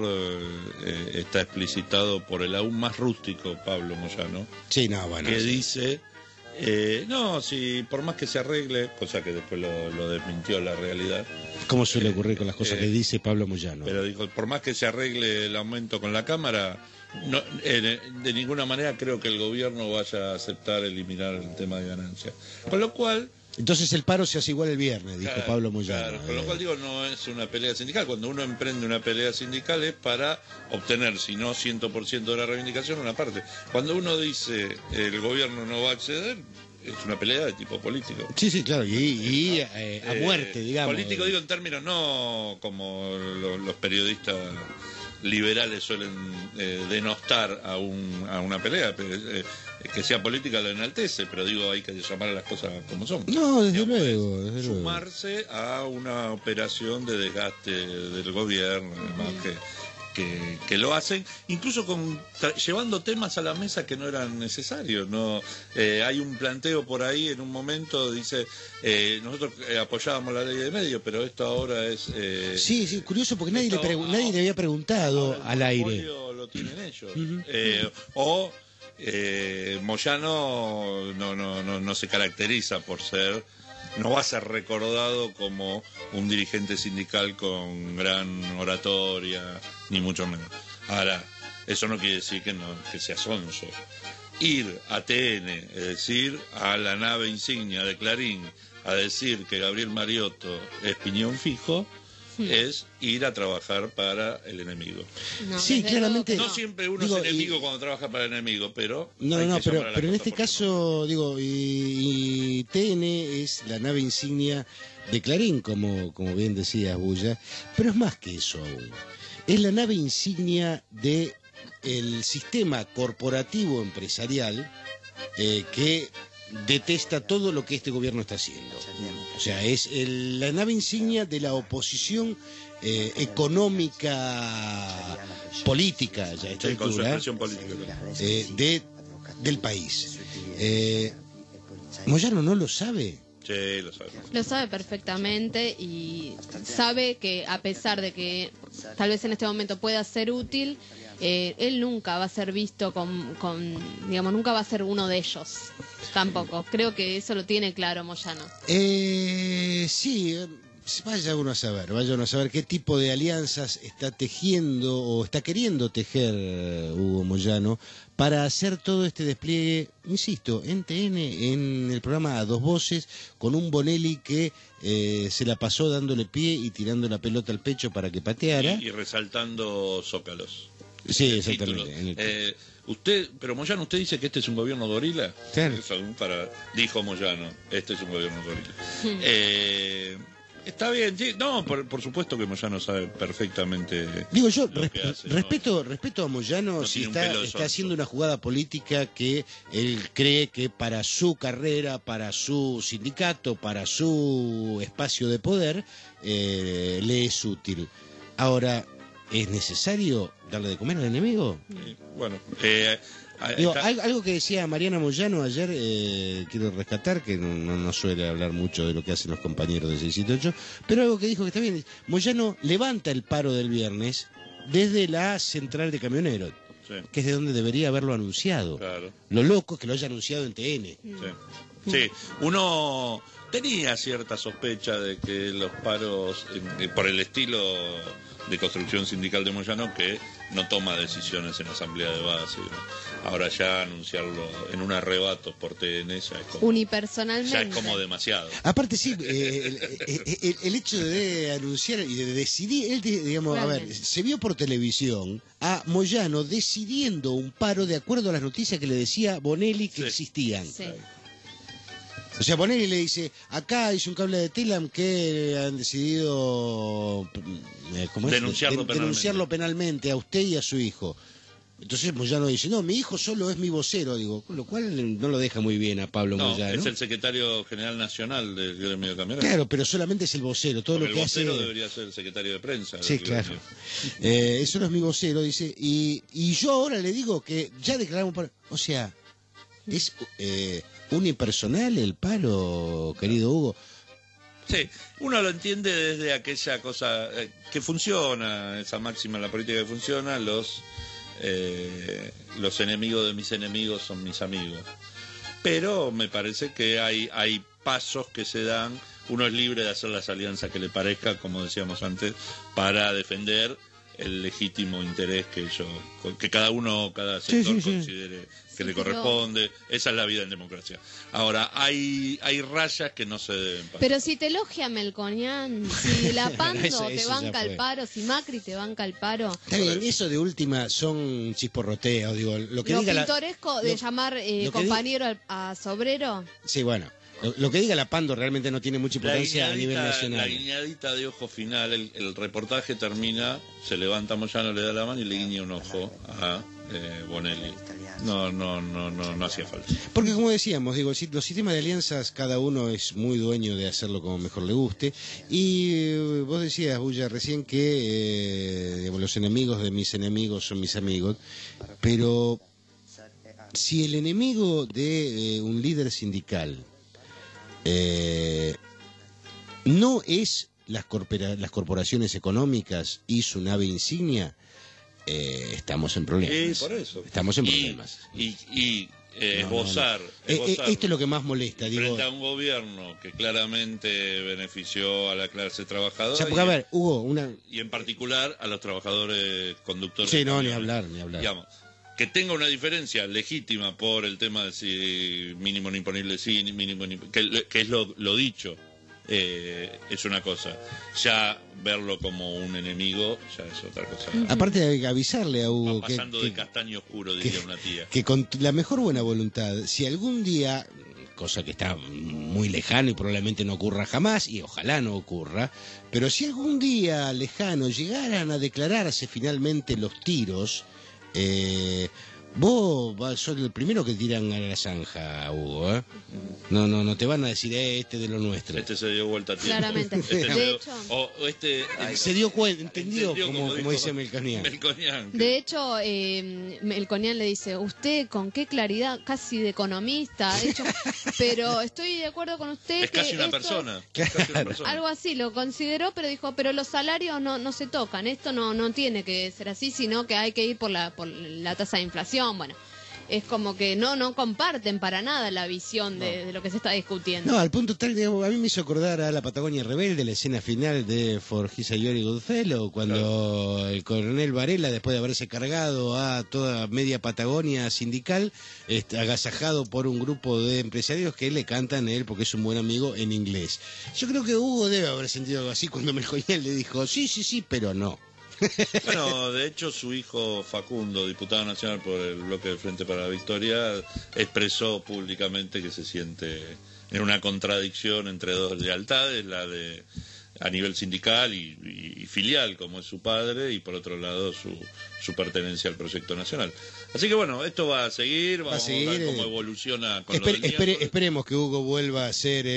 eh, está explicitado por el aún más rústico Pablo Moyano, sí, no, bueno, que sí. dice, eh, no, si por más que se arregle, cosa que después lo, lo desmintió la realidad. Como suele ocurrir con las cosas eh, que dice Pablo Moyano. Pero dijo, por más que se arregle el aumento con la Cámara, no, eh, de ninguna manera creo que el gobierno vaya a aceptar eliminar el tema de ganancias. Con lo cual... Entonces el paro se hace igual el viernes, dijo claro, Pablo Moyano. Claro, con lo cual digo, no es una pelea sindical. Cuando uno emprende una pelea sindical es para obtener, si no cien por ciento de la reivindicación, una parte. Cuando uno dice el gobierno no va a acceder, es una pelea de tipo político. Sí, sí, claro, y, y eh, a muerte, digamos. Político digo en términos no como los, los periodistas liberales suelen eh, denostar a, un, a una pelea, pero, eh, que sea política lo enaltece, pero digo, hay que llamar a las cosas como son. No, desde digamos, luego, desde sumarse luego. a una operación de desgaste del gobierno, además que, que, que lo hacen, incluso con llevando temas a la mesa que no eran necesarios. No, eh, hay un planteo por ahí en un momento, dice, eh, nosotros eh, apoyábamos la ley de medios, pero esto ahora es... Eh, sí, sí, curioso, porque nadie, le, pregu- nadie le había preguntado al aire. Lo tienen ellos. Uh-huh. eh, o... Eh, Moyano no, no, no, no se caracteriza por ser, no va a ser recordado como un dirigente sindical con gran oratoria, ni mucho menos. Ahora, eso no quiere decir que, no, que sea sonso. Ir a T N, es decir, a la nave insignia de Clarín, a decir que Gabriel Mariotto es piñón fijo, es ir a trabajar para el enemigo. No, sí, claramente. No siempre uno digo, es enemigo y... cuando trabaja para el enemigo, pero... No, no, pero, pero en este caso, digo, y, y T N es la nave insignia de Clarín, como, como bien decía Bulla, pero es más que eso aún. Es la nave insignia de el sistema corporativo empresarial eh, que detesta todo lo que este gobierno está haciendo. O sea, es el, la nave insignia de la oposición eh, económica política, ya esta sí, altura, eh, de, del país. Eh, Moyano no lo sabe. Sí, lo sabe. Lo sabe perfectamente y sabe que a pesar de que tal vez en este momento pueda ser útil, eh, él nunca va a ser visto con, con, digamos, nunca va a ser uno de ellos. Tampoco. Creo que eso lo tiene claro Moyano. Eh, sí, vaya uno a saber, vaya uno a saber qué tipo de alianzas está tejiendo o está queriendo tejer Hugo Moyano para hacer todo este despliegue, insisto, en T N, en el programa A Dos Voces, con un Bonelli que eh, se la pasó dándole pie y tirando la pelota al pecho para que pateara. Y, y resaltando zócalos. Sí, el exactamente. título. En el- Eh, usted, pero Moyano, ¿usted dice que este es un gobierno gorila? Claro. Eso, para, dijo Moyano, este es un gobierno gorila. eh, está bien, sí, no, por, por supuesto que Moyano sabe perfectamente. Digo yo, lo res- que hace, ¿no? respeto, respeto a Moyano No si tiene un está, pelo de está sonso. haciendo una jugada política que él cree que para su carrera, para su sindicato, para su espacio de poder, eh, le es útil. Ahora, ¿es necesario darle de comer al enemigo? Eh, bueno, eh, ahí Digo, está. al- algo que decía Mariana Moyano ayer, eh, quiero rescatar, que no, no- no suele hablar mucho de lo que hacen los compañeros de seiscientos ocho, pero algo que dijo que está bien, Moyano levanta el paro del viernes desde la central de camioneros, Sí, que es de donde debería haberlo anunciado. claro. Lo loco es que lo haya anunciado en T N. Sí. Sí, uno tenía cierta sospecha de que los paros, eh, por el estilo de construcción sindical de Moyano, que no toma decisiones en asamblea de base, ¿no? Ahora ya anunciarlo en un arrebato por T N ya es como, Unipersonalmente. ya es como demasiado. Aparte sí, eh, el, el- el- el hecho de anunciar y de decidir, él, di- digamos, a ver, Realmente. se vio por televisión a Moyano decidiendo un paro de acuerdo a las noticias que le decía Bonelli que Sí. existían. Sí. O sea, Bonelli le dice, acá hizo un cable de Telam que han decidido eh, ¿cómo es? Denunciarlo Den- denunciarlo penalmente a usted y a su hijo. Entonces Moyano dice, no, mi hijo solo es mi vocero, digo, con lo cual no lo deja muy bien a Pablo No, Moyano. es el secretario general nacional del gremio de camioneros. Claro, pero solamente es el vocero, todo Porque lo que el hace... vocero debería ser el secretario de prensa. Sí, del claro. gremio. Eh, eso no es mi vocero, dice. Y, y yo ahora le digo que ya declaramos paro. O sea, es eh, unipersonal el paro, querido Hugo. Sí, uno lo entiende desde aquella cosa eh, que funciona, esa máxima en la política que funciona, los, eh, los enemigos de mis enemigos son mis amigos. Pero me parece que hay, hay pasos que se dan, uno es libre de hacer las alianzas que le parezca, como decíamos antes, para defender el legítimo interés que ellos, que cada uno, cada Sí, sector sí, sí. considere que le pero- corresponde. Esa es la vida en democracia. Ahora, hay, hay rayas que no se deben pasar. Pero si te elogia Melconian, si la Pando Eso- te eso ya banca fue. el paro, si Macri te banca el paro, Está bien, eso de última son chisporroteos, digo, lo que lo diga la... pintoresco de lo- llamar eh, lo que compañero al- a Sobrero, Sí, bueno, lo, lo que diga la Pando realmente no tiene mucha La importancia a nivel guiñadita- nacional. La guiñadita de ojo final, el, el reportaje termina, se levanta Moyano, le da la mano y le guiña un ojo a eh, Bonelli. No, no, no, no, no hacía falta. Porque como decíamos, digo, si- los sistemas de alianzas cada uno es muy dueño de hacerlo como mejor le guste. Y eh, vos decías, Bulla, recién que eh, digamos, los enemigos de mis enemigos son mis amigos, pero si el enemigo de eh, un líder sindical eh, no es las, corpora- las corporaciones económicas y su nave insignia, eh, estamos en problemas. Es- por eso. Estamos en Y- problemas. Y, y, eh, No, no, no. esbozar, Eh, eh, esbozar esto es lo que más molesta, digo. frente a un gobierno que claramente benefició a la clase trabajadora O sea, porque, a y, ver, Hugo, una... y en particular a los trabajadores conductores. Sí, de no, ni camiones. hablar, ni hablar. Digamos, que tenga una diferencia legítima por el tema de si mínimo no imponible sí, ni mínimo no imp- que, que es lo, lo dicho, eh, es una cosa. Ya verlo como un enemigo ya es otra cosa. Aparte de avisarle a Hugo Va que, pasando que- de castaño oscuro, diría una tía. que con la mejor buena voluntad, si algún día, cosa que está muy lejano y probablemente no ocurra jamás, y ojalá no ocurra, pero si algún día lejano llegaran a declararse finalmente los tiros, eh, Vos vas- sos el primero que tiran a la zanja, Hugo, ¿eh? No, no, no te van a decir, eh, este de lo nuestro. Este se dio vuelta a tiempo. Claramente. Este se De dio- hecho, o, o este Se dio cuenta, entendió, entendió, como, como dijo dice Melconian. Melconian. de hecho eh, Melconian le dice, usted con qué claridad, casi de economista, de hecho, pero estoy de acuerdo con usted Es que casi una esto- persona. Es casi una persona. algo así lo consideró, pero dijo, pero los salarios no, no se tocan, esto no, no tiene que ser así, sino que hay que ir por la, por la tasa de inflación, bueno. Es como que no no comparten para nada la visión de, de lo que se está discutiendo. No, al punto tal que a mí me hizo acordar a la Patagonia Rebelde, la escena final de For His Glory Goodfellow, cuando claro. el coronel Varela, después de haberse cargado a toda media Patagonia sindical, este, agasajado por un grupo de empresarios que le cantan a él porque es un buen amigo en inglés. Yo creo que Hugo debe haber sentido algo así cuando Melconian le dijo, sí, sí, sí, pero no. Bueno, de hecho su hijo Facundo, diputado nacional por el bloque del Frente para la Victoria, expresó públicamente que se siente en una contradicción entre dos lealtades, la de a nivel sindical y, y, y filial, como es su padre, y por otro lado su, su pertenencia al proyecto nacional. Así que bueno, esto va a seguir, vamos a, seguir, a ver cómo eh, evoluciona con esper, lo del espere, Esperemos que Hugo vuelva a ser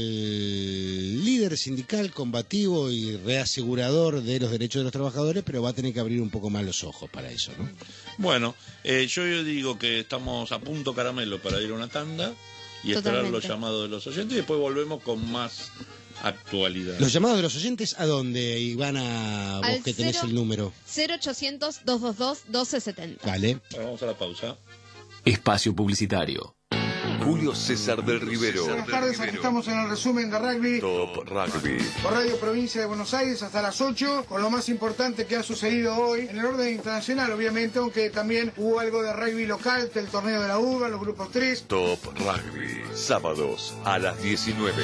el líder sindical combativo y reasegurador de los derechos de los trabajadores, pero va a tener que abrir un poco más los ojos para eso, ¿no? Bueno, eh, yo, yo digo que estamos a punto caramelo para ir a una tanda y esperar los llamados de los oyentes y después volvemos con más actualidad. ¿Los llamados de los oyentes a dónde, Ivana, vos Al que tenés cero, el número? cero ochocientos, doscientos veintidós, doce setenta. Vale. Bueno, vamos a la pausa. Espacio publicitario. Julio César del Rivero. Buenas tardes, aquí estamos en el resumen de rugby. Top Rugby. Por Radio Provincia de Buenos Aires hasta las ocho, con lo más importante que ha sucedido hoy, en el orden internacional, obviamente, aunque también hubo algo de rugby local, el torneo de la uva, los grupos tres. Top Rugby. Sábados a las diecinueve.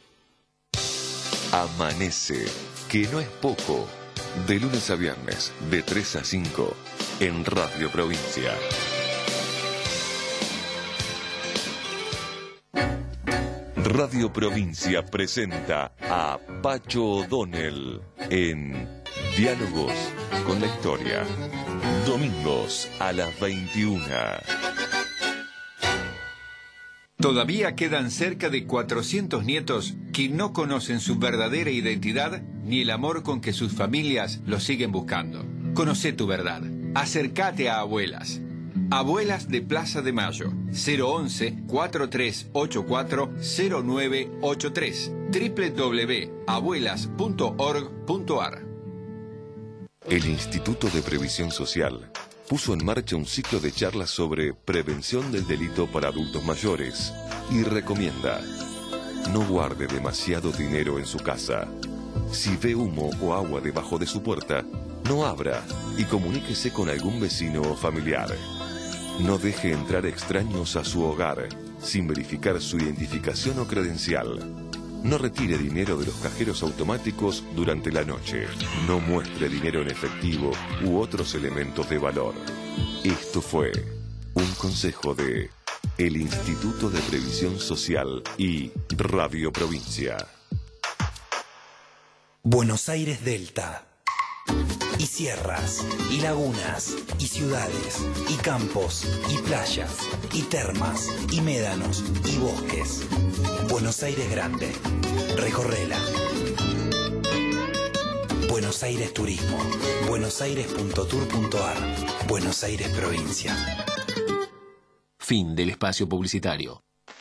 Amanece, que no es poco. De lunes a viernes, de tres a cinco, en Radio Provincia. Radio Provincia presenta a Pacho O'Donnell en Diálogos con la Historia. Domingos a las veintiuna. Todavía quedan cerca de cuatrocientos nietos que no conocen su verdadera identidad ni el amor con que sus familias los siguen buscando. Conoce tu verdad. Acércate a Abuelas. Abuelas de Plaza de Mayo, cero once, cuatro tres ocho cuatro, cero nueve ocho tres, doble u doble u doble u punto abuelas punto org punto a r. El Instituto de Previsión Social puso en marcha un ciclo de charlas sobre prevención del delito para adultos mayores y recomienda: no guarde demasiado dinero en su casa. Si ve humo o agua debajo de su puerta, no abra y comuníquese con algún vecino o familiar. No deje entrar extraños a su hogar sin verificar su identificación o credencial. No retire dinero de los cajeros automáticos durante la noche. No muestre dinero en efectivo u otros elementos de valor. Esto fue un consejo de el Instituto de Previsión Social y Radio Provincia. Buenos Aires Delta. Y sierras, y lagunas, y ciudades, y campos, y playas, y termas, y médanos, y bosques. Buenos Aires Grande. Recorrela. Buenos Aires Turismo. buenosaires punto tour punto a r. Buenos Aires Provincia. Fin del espacio publicitario.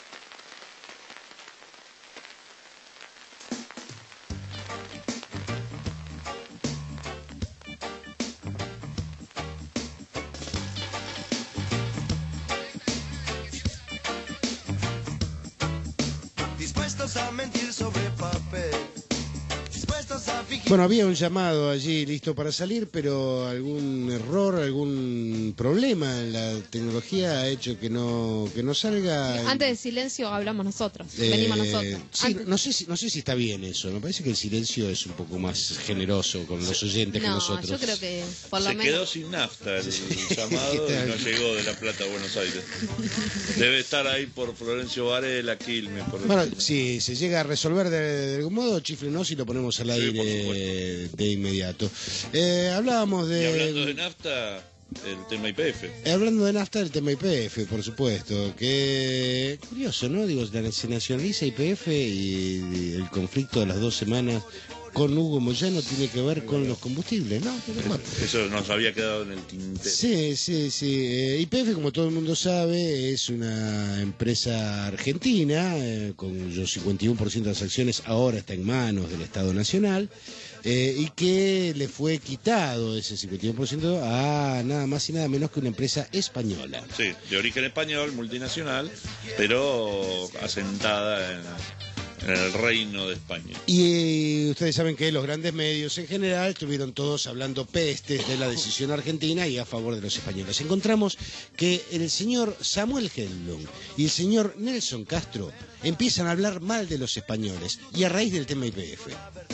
Dispuestos a mentir sobre papel. Dispuestos a fingir. Bueno, había un llamado allí listo para salir, pero algún error, algún problema en la tecnología ha hecho que no que no salga. Antes del silencio hablamos nosotros, Eh, venimos nosotros. Sí, Antes- no sé si no sé si está bien eso. Me parece que el silencio es un poco más generoso con los oyentes que No, nosotros. yo creo que por lo Se menos... quedó sin nafta el llamado y no llegó de La Plata a Buenos Aires. Debe estar ahí por Florencio Varela, Quilmes. Por Bueno, si se llega a resolver de, de algún modo, chiflenos y lo ponemos al aire de inmediato. Eh, hablábamos Y de... hablando de nafta, el tema Y P F. Eh, hablando de nafta, el tema Y P F, por supuesto, que curioso, ¿no? Digo, se nacionaliza Y P F y el conflicto de las dos semanas con Hugo Moyano tiene que ver con los combustibles, ¿no? Bueno. Eso nos había quedado en el tintero. Sí, sí, sí. Eh, Y P F, como todo el mundo sabe, es una empresa argentina, eh, cuyo cincuenta y uno por ciento de las acciones ahora está en manos del Estado Nacional, eh, y que le fue quitado ese cincuenta y uno por ciento a nada más y nada menos que una empresa española. Sí, de origen español, multinacional, pero asentada en... en el Reino de España. Y ustedes saben que los grandes medios en general estuvieron todos hablando pestes de la decisión argentina y a favor de los españoles. Encontramos que el señor Samuel Hedlund y el señor Nelson Castro empiezan a hablar mal de los españoles y a raíz del tema Y P F.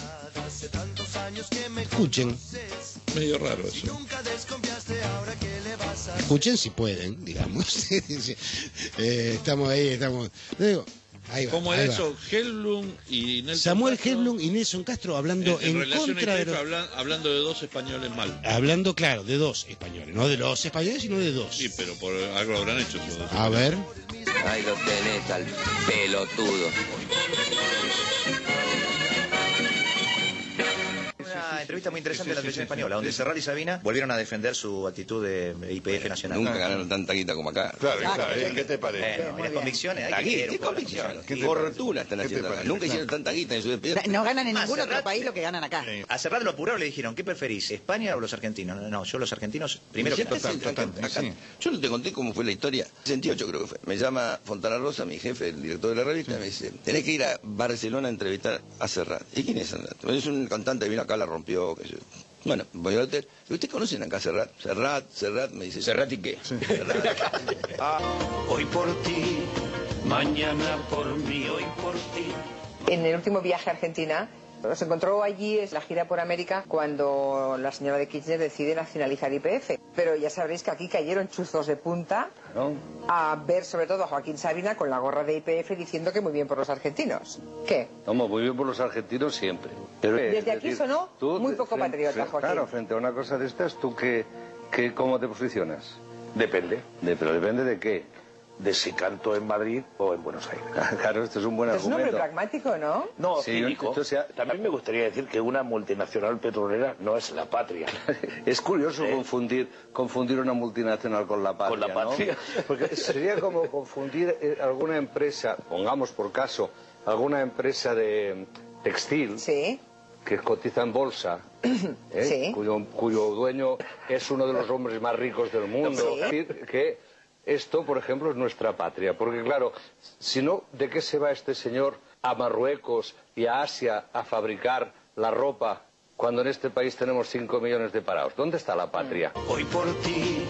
Escuchen. Medio raro eso. Escuchen si pueden, digamos. eh, estamos ahí, estamos... Digo, ahí va, ¿cómo ahí era va. eso? Hedlund y Nelson Samuel Castro, Hedlund y Nelson Castro hablando en, en, en relación contra a de Y P F, los... hablan, hablando de dos españoles mal. Hablando, claro, de dos españoles, no de los españoles, sino de dos. Sí, pero por algo habrán hecho esos dos. A ver. Ahí lo tenés al pelotudo. Una entrevista muy interesante de la televisión española, donde Serrat y Sabina volvieron a defender su actitud de Y P F nacional. Nunca ganaron tanta guita como acá. Claro, claro. ¿Qué te parece? Bueno, las convicciones, hay que Aquí, querer un ¿qué poco las convicciones? convicciones. Fortuna están haciendo acá. Nunca hicieron tanta guita en su despedida. No ganan en Ah, ningún otro Serrat- país lo que ganan acá. A Serrat lo apuraron y le dijeron, ¿qué preferís, España o los argentinos? No, no, yo los argentinos primero que Ya total, casi total. acá- acá- Yo no te conté cómo fue la historia. sesenta y ocho creo que fue. Me llama Fontana Rosa, mi jefe, el director de la revista, me dice, tenés que ir a Barcelona a entrevistar a Serrat. ¿Y quién es Serrat? Es un cantante que vino acá, la rompió, qué sé yo. Bueno, voy al hotel. ¿Ustedes conocen acá a Serrat? Serrat, Serrat, me dice. ¿Serrat y qué? Ah, hoy por ti, mañana por mí, hoy por ti. En el último viaje a Argentina, nos encontró allí en la gira por América cuando la señora de Kirchner decide nacionalizar Y P F. Pero ya sabréis que aquí cayeron chuzos de punta a ver sobre todo a Joaquín Sabina con la gorra de Y P F diciendo que muy bien por los argentinos. ¿Qué? Vamos, muy bien por los argentinos siempre. Pero, Desde es aquí decir, sonó tú, muy poco frente- patriota, frente- Joaquín. Claro, frente a una cosa de estas, ¿tú qué, qué, cómo te posicionas? Depende. De, pero depende de qué. De si canto en Madrid o en Buenos Aires. Claro, esto es un buen Es un hombre argumento. pragmático, ¿no? No, Sí, cínico. esto sea- también me gustaría decir que una multinacional petrolera no es la patria. Es curioso confundir, confundir una multinacional con la patria, Con la patria. ¿no? Porque sería como confundir eh, alguna empresa, pongamos por caso, alguna empresa de textil que cotiza en bolsa, ¿eh? Sí. cuyo, cuyo dueño es uno de los hombres más ricos del mundo. Sí. Es decir, que esto, por ejemplo, es nuestra patria. Porque, claro, si no, ¿de qué se va este señor a Marruecos y a Asia a fabricar la ropa cuando en este país tenemos cinco millones de parados? ¿Dónde está la patria? Hoy por ti,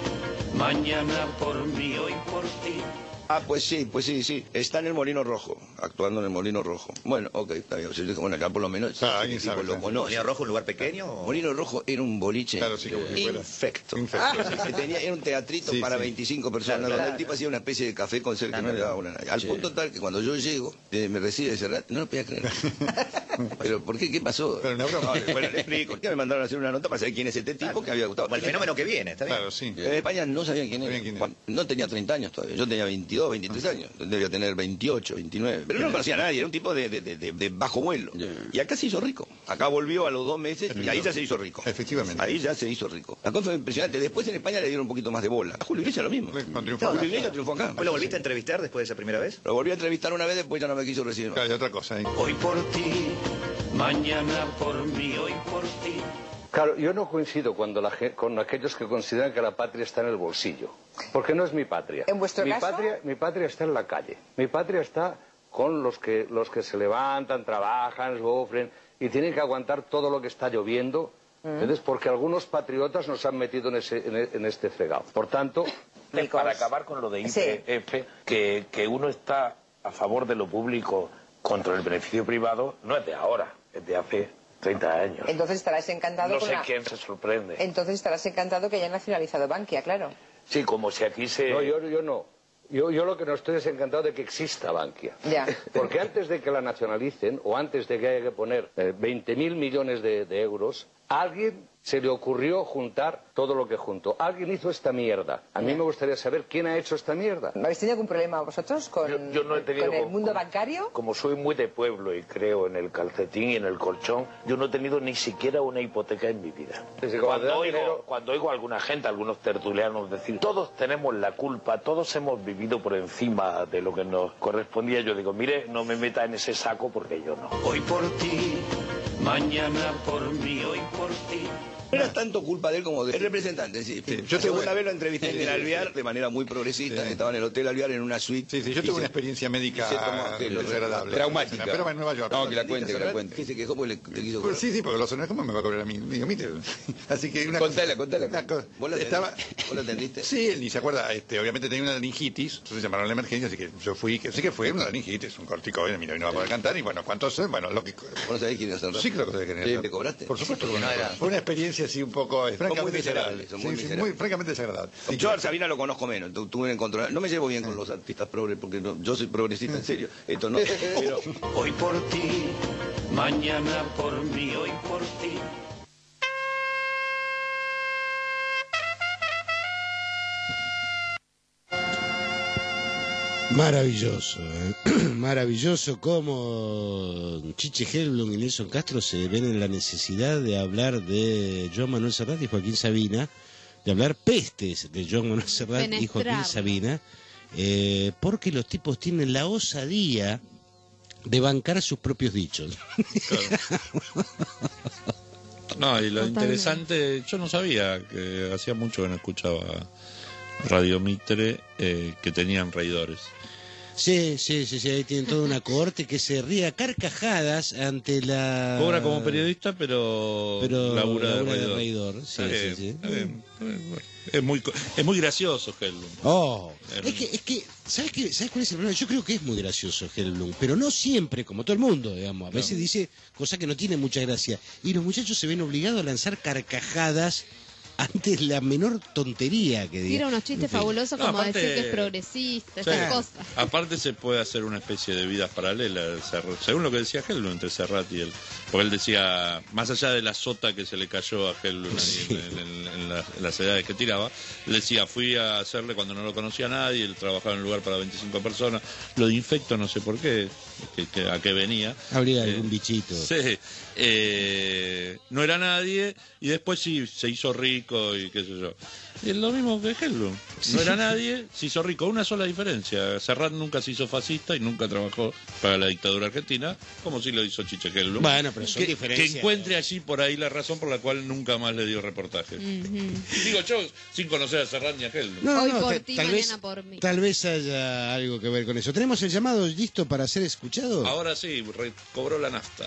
mañana por mí, hoy por ti. Ah, pues sí, pues sí, sí. Está en el Molino Rojo, actuando en el Molino Rojo. Bueno, ok, está bien. Yo dije, bueno, acá por lo menos Ah, el alguien tipo sabe, lo claro. conoce. ¿Molino Rojo, un lugar pequeño? o- Molino Rojo era un boliche Claro, sí, como si fuera. infecto. Infecto. Que tenía, era un teatrito Sí, para sí. veinticinco personas. Claro, donde claro. el tipo hacía una especie de café con ser que Claro, no le daba claro. una nadie. Al Sí. punto tal que cuando yo llego, eh, me recibe Serrat, no lo podía creer. Pero, ¿por qué? ¿Qué pasó? Pero una broma. No, bueno, le explico. Que me mandaron a hacer una nota para saber quién es este tipo que había gustado. Como el fenómeno que viene, ¿está bien? Claro, sí. En España no sabían quién era. Juan, no tenía treinta años todavía. Yo tenía veintidós, veintitrés años. Debía tener veintiocho, veintinueve. Pero no conocía a nadie. Era un tipo de, de, de, de- de bajo vuelo. Y acá se hizo rico. Acá volvió a los dos meses y ahí ya se hizo rico. Efectivamente. Ahí ya se hizo rico. La cosa fue impresionante. Después en España le dieron un poquito más de bola. A Julio Iglesias lo mismo. Julio Iglesias triunfó acá. ¿Vos lo volviste a entrevistar después de esa primera vez? Lo volví a entrevistar una vez, después ya no me quiso recibir. Claro, otra cosa. Hoy por ti, mañana por mí, hoy por ti. Claro, yo no coincido cuando la ge- con aquellos que consideran que la patria está en el bolsillo, porque no es mi patria. ¿En vuestro mi caso? patria, mi patria está en la calle. Mi patria está con los que los que se levantan, trabajan, sufren y tienen que aguantar todo lo que está lloviendo. ¿Entiendes? Porque algunos patriotas nos han metido en, ese, en, e- en este fregado. Por tanto, Para acabar con lo de Y P F, que, que uno está a favor de lo público contra el beneficio privado, no es de ahora, es de hace treinta años. Entonces estarás encantado No con sé la- quién se sorprende. Entonces estarás encantado que hayan nacionalizado Bankia, claro. Sí, como si aquí se... no, yo, yo no. Yo, yo lo que no estoy es encantado de que exista Bankia. Ya. Porque antes de que la nacionalicen, o antes de que haya que poner eh, veinte mil millones de, de euros, A alguien se le ocurrió juntar todo lo que juntó. Alguien hizo esta mierda. A mí me gustaría saber quién ha hecho esta mierda. ¿Habéis tenido algún problema vosotros con, yo, yo no he tenido con el con, mundo con, bancario? Como soy muy de pueblo y creo en el calcetín y en el colchón, yo no he tenido ni siquiera una hipoteca en mi vida. Desde cuando, oigo, dinero... cuando oigo a alguna gente, a algunos tertulianos decir, todos tenemos la culpa, todos hemos vivido por encima de lo que nos correspondía, yo digo, mire, no me meta en ese saco porque yo no. Hoy por ti, mañana por mí, hoy por ti. No era tanto culpa de él como del representante, sí. sí. Yo tuve una vez lo entrevisté en el Alvear de manera muy progresista, sí. Estaba en el Hotel Alvear en una suite. Sí, sí, yo tuve una experiencia médica desagradable. Traumática. Pero en Nueva York. No, que la cuente, que la cuente. ¿Qué se quejó porque le, le quiso cobrar? Sí, sí, porque lo sonó, ¿cómo me va a cobrar a mí? Digo, mire. Así que una contala, contala. Una cosa. ¿Vos la estaba... ¿Vos la atendiste? Sí, él ni se acuerda. Este, obviamente tenía una laringitis, entonces llamaron a la emergencia, así que yo fui, que sí que fue una laringitis, un corticoide, mira, y no va a poder cantar, y bueno, ¿cuántos? Bueno, lo que... ¿Vos no sabés quién es el Sí, creo que sabés quién es. ¿Te cobraste? Por supuesto que no. Fue una experiencia así un poco... Francamente desagradable. Son muy, sí, sí, muy francamente desagradable. Sí, yo a Sabina lo conozco menos, tuve un encuentro. No me llevo bien con los artistas progres porque no, yo soy progresista en serio. Esto no. Pero... Hoy por ti, mañana por mí, hoy por ti. Maravilloso, ¿eh? Maravilloso cómo Chiche Helblum y Nelson Castro se ven en la necesidad de hablar de Joan Manuel Serrat y Joaquín Sabina, de hablar pestes de Joan Manuel Serrat Penetrar. y Joaquín Sabina, eh, porque los tipos tienen la osadía de bancar sus propios dichos. Claro. No, y lo Totalmente. interesante, yo no sabía, que hacía mucho que no escuchaba Radio Mitre, eh, que tenían reidores. Sí, sí, sí, sí, ahí tienen toda una cohorte que se ríe a carcajadas ante la... Cobra como periodista, pero, pero labura, labura de de reidor. reidor. Sí, eh, sí, sí. Eh, eh, es muy es muy gracioso Helblum. Oh, es que, es que ¿sabes qué? ¿Sabes cuál es el problema? Yo creo que es muy gracioso Helblum, pero no siempre, como todo el mundo, digamos. A veces no. dice cosas que no tienen mucha gracia. Y los muchachos se ven obligados a lanzar carcajadas antes la menor tontería que diga. Tira unos chistes fabulosos no, como aparte, decir que es progresista, sí, esas cosas. Aparte se puede hacer una especie de vidas paralelas, según lo que decía Helblum entre Serrat y él. Porque él decía, más allá de la sota que se le cayó a Helblum sí. en, en, en, la, en las edades que tiraba, le decía, fui a hacerle cuando no lo conocía a nadie, él trabajaba en un lugar para veinticinco personas, lo de infecto no sé por qué, que, que, a qué venía. Habría eh, algún bichito. Sí, eh, no era nadie, y después sí, se hizo rico y qué sé yo. Y es lo mismo que Helblum. Sí. No era nadie, se hizo rico. Una sola diferencia. Serrat nunca se hizo fascista y nunca trabajó para la dictadura argentina, como sí lo hizo Chiche Helblum. Bueno, pero son que, diferencias. que encuentre allí por ahí la razón por la cual nunca más le dio reportaje. Uh-huh. Digo yo, sin conocer a Serrat ni a Helblum. No, no, Hoy no, por te, ti, tal mañana vez, por mí. Tal vez haya algo que ver con eso. ¿Tenemos el llamado listo para ser escuchado? Ahora sí, cobró la nafta.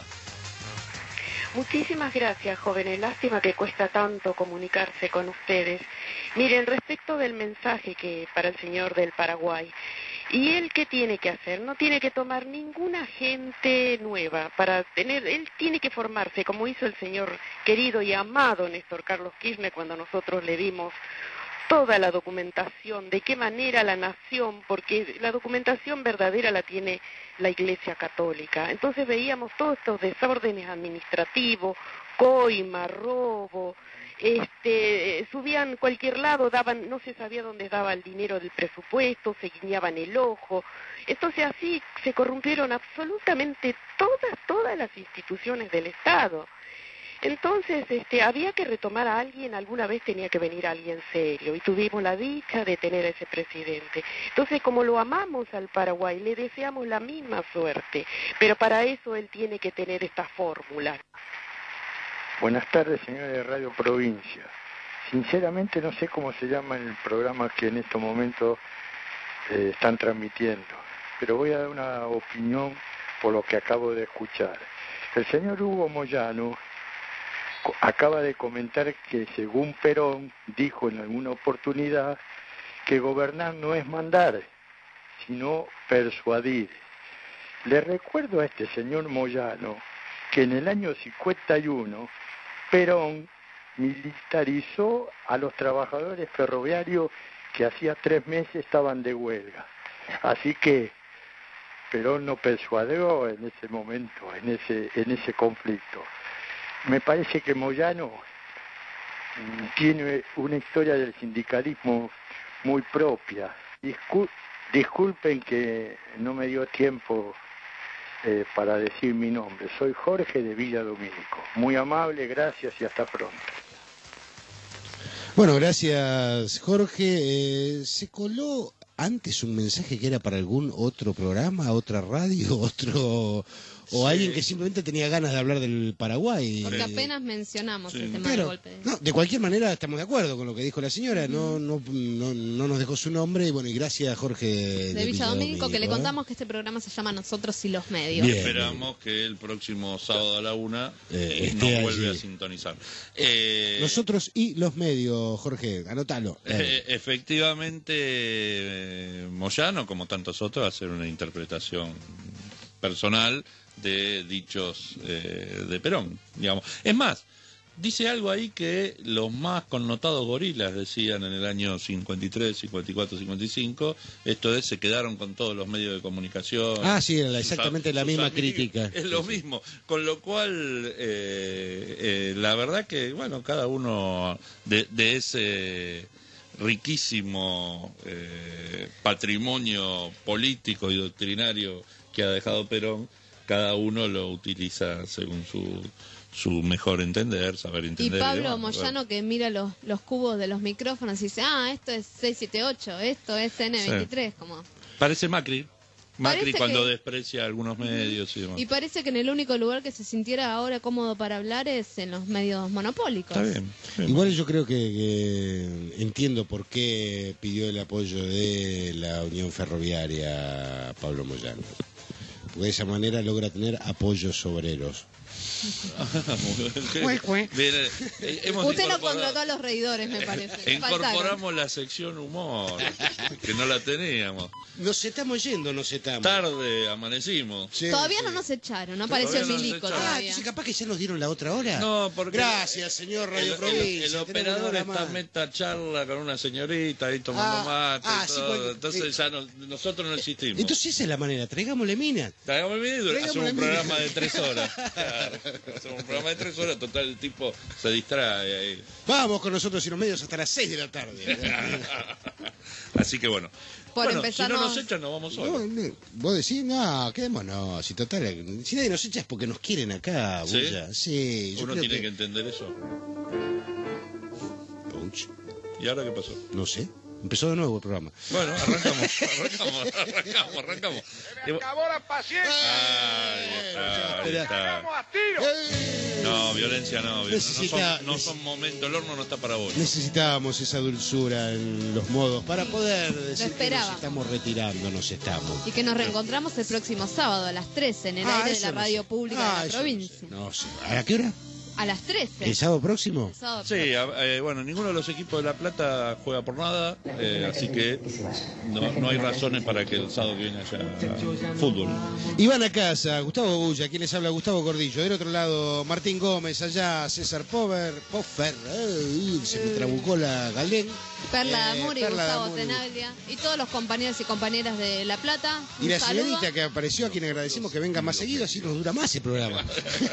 Muchísimas gracias, jóvenes. Lástima que cuesta tanto comunicarse con ustedes. Miren, respecto del mensaje que para el señor del Paraguay, ¿y él qué tiene que hacer? No tiene que tomar ninguna gente nueva para tener, él tiene que formarse, como hizo el señor querido y amado Néstor Carlos Kirchner cuando nosotros le dimos toda la documentación, de qué manera la nación, porque la documentación verdadera la tiene la Iglesia Católica. Entonces veíamos todos estos desórdenes administrativos, coima, robo, este, subían cualquier lado, daban, no se sabía dónde daba el dinero del presupuesto, se guiñaban el ojo. Entonces así se corrompieron absolutamente todas, todas las instituciones del Estado. Entonces, este, había que retomar a alguien, alguna vez tenía que venir alguien serio, y tuvimos la dicha de tener a ese presidente. Entonces, como lo amamos al Paraguay, le deseamos la misma suerte, pero para eso él tiene que tener esta fórmula. Buenas tardes, señores de Radio Provincia. Sinceramente no sé cómo se llama el programa que en estos momentos eh, están transmitiendo, pero voy a dar una opinión por lo que acabo de escuchar. El señor Hugo Moyano acaba de comentar que según Perón dijo en alguna oportunidad que gobernar no es mandar, sino persuadir. Le recuerdo a este señor Moyano que en el año cincuenta y uno Perón militarizó a los trabajadores ferroviarios que hacía tres meses estaban de huelga. Así que Perón no persuadió en ese momento, en ese, en ese conflicto. me parece que Moyano tiene una historia del sindicalismo muy propia. Discul- disculpen que no me dio tiempo eh, para decir mi nombre. Soy Jorge de Villa Domínico. Muy amable, gracias y hasta pronto. Bueno, gracias Jorge. Eh, se coló antes un mensaje que era para algún otro programa, otra radio, otro... O sí. Alguien que simplemente tenía ganas de hablar del Paraguay. Porque apenas mencionamos sí. el tema Claro, del golpe. No, de cualquier manera estamos de acuerdo con lo que dijo la señora. No, no, no, no nos dejó su nombre. Y bueno, y gracias Jorge de, de Villa Domínico, que le ¿eh? contamos que este programa se llama Nosotros y los Medios. Bien, esperamos que el próximo sábado a la una eh, nos esté vuelve allí. a sintonizar. Eh, Nosotros y los medios, Jorge, anótalo. Eh, efectivamente, eh, Moyano, como tantos otros, hacer una interpretación personal de dichos eh, de Perón, digamos. Es más, dice algo ahí que los más connotados gorilas decían en el año cincuenta y tres, cincuenta y cuatro, cincuenta y cinco, esto es, se quedaron con todos los medios de comunicación. Ah, sí, era exactamente sus, la sus misma amigos, crítica. Es lo mismo, con lo cual, eh, eh, la verdad que, bueno, cada uno de, de ese riquísimo eh, patrimonio político y doctrinario que ha dejado Perón, cada uno lo utiliza según su, su mejor entender, saber Y entender. Pablo demás. Moyano, que mira los, los cubos de los micrófonos y dice, ah, esto es seiscientos setenta y ocho, esto es N veintitrés, sí. como... Parece Macri. Macri Parece cuando que... desprecia algunos medios y demás. Y parece que en el único lugar que se sintiera ahora cómodo para hablar es en los medios monopólicos. Está bien. bien. Igual yo creo que, que entiendo por qué pidió el apoyo de la Unión Ferroviaria a Pablo Moyano. Porque de esa manera logra tener apoyos obreros. Bien, eh, hemos Usted no incorporado- contrató a los reidores, me parece. Incorporamos Faltaron. la sección humor, que no la teníamos. Nos estamos yendo, nos estamos. Tarde amanecimos. Sí, Todavía sí. no nos echaron, no apareció Todavía no nos Milico echaron. Ah, todavía. entonces capaz que ya nos dieron la otra hora. No, porque Gracias, señor Radio el, Provincia. el, el tenemos una operador hora está más. meta charla con una señorita ahí tomando Ah, mate ah, y sí, todo. cuando- Entonces eh. ya no- nosotros no existimos. Entonces esa es la manera, traigámosle mina. Traigamos el video y Traigamos hacemos un la programa mina. de tres horas. Claro, hacemos un programa de tres horas, total, el tipo se distrae ahí. Vamos con nosotros y los medios hasta las seis de la tarde. Así que bueno. Por bueno, empezarnos- si no nos echan, nos vamos solos. No, no, vos decís, no, quedémonos. Si total, si nadie nos echa es porque nos quieren acá, ¿Sí? Bulla. Sí, yo Uno creo tiene que... que... entender eso. Puch, ¿Y ahora qué pasó? no sé. Empezó de nuevo el programa. Bueno, arrancamos, arrancamos, arrancamos, arrancamos. ¡Se me acabó la paciencia! Ahí está, ahí está. ¡Vamos a tiro! No, violencia no, violencia. no, Necesita- son, no son momentos, el horno no está para vos. Necesitábamos esa dulzura en los modos para poder decir que esperaba. nos estamos retirando, nos estamos. Y que nos reencontramos el próximo sábado a las trece en el Ah, aire de eso la no radio sé. pública Ah, de la eso provincia. No sé. ¿A qué hora? A las trece. ¿El sábado próximo? El sábado Sí, a- eh, bueno, ninguno de los equipos de La Plata juega por nada, eh, así que no, no hay razones para que el sábado que viene haya fútbol. Y van a casa, Gustavo Bulla, quien les habla, Gustavo Gordillo. Del otro lado, Martín Gómez, allá César Pover, Poffer, eh, se me trabucó la Galén. Perla Eh, Damuri, Perla Gustavo Damuri. Tenaglia y todos los compañeros y compañeras de La Plata. Y Un la saludo. señorita que apareció, a quien agradecemos que venga más seguido, así nos dura más el programa.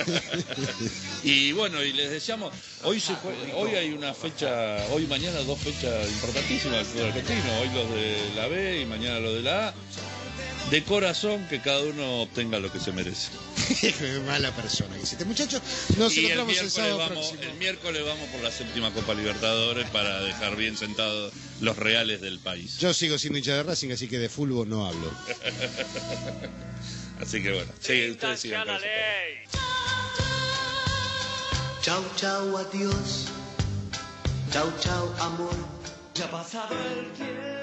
Y bueno, y les deseamos, hoy se jue- hoy hay una fecha, hoy y mañana dos fechas importantísimas del fútbol argentino, hoy los de la B y mañana los de la A. De corazón que cada uno obtenga lo que se merece. Mala persona. Y este muchacho, nos y el encontramos el, miércoles, sábado vamos, próximo. el miércoles vamos por la séptima Copa Libertadores para dejar bien sentados los reales del país. Yo sigo siendo hincha de Racing, así que de fútbol no hablo. Así que bueno, sí, ustedes sigan con eso. Chau, chau, adiós. Chau, chau, amor. Ya ha pasado el tiempo.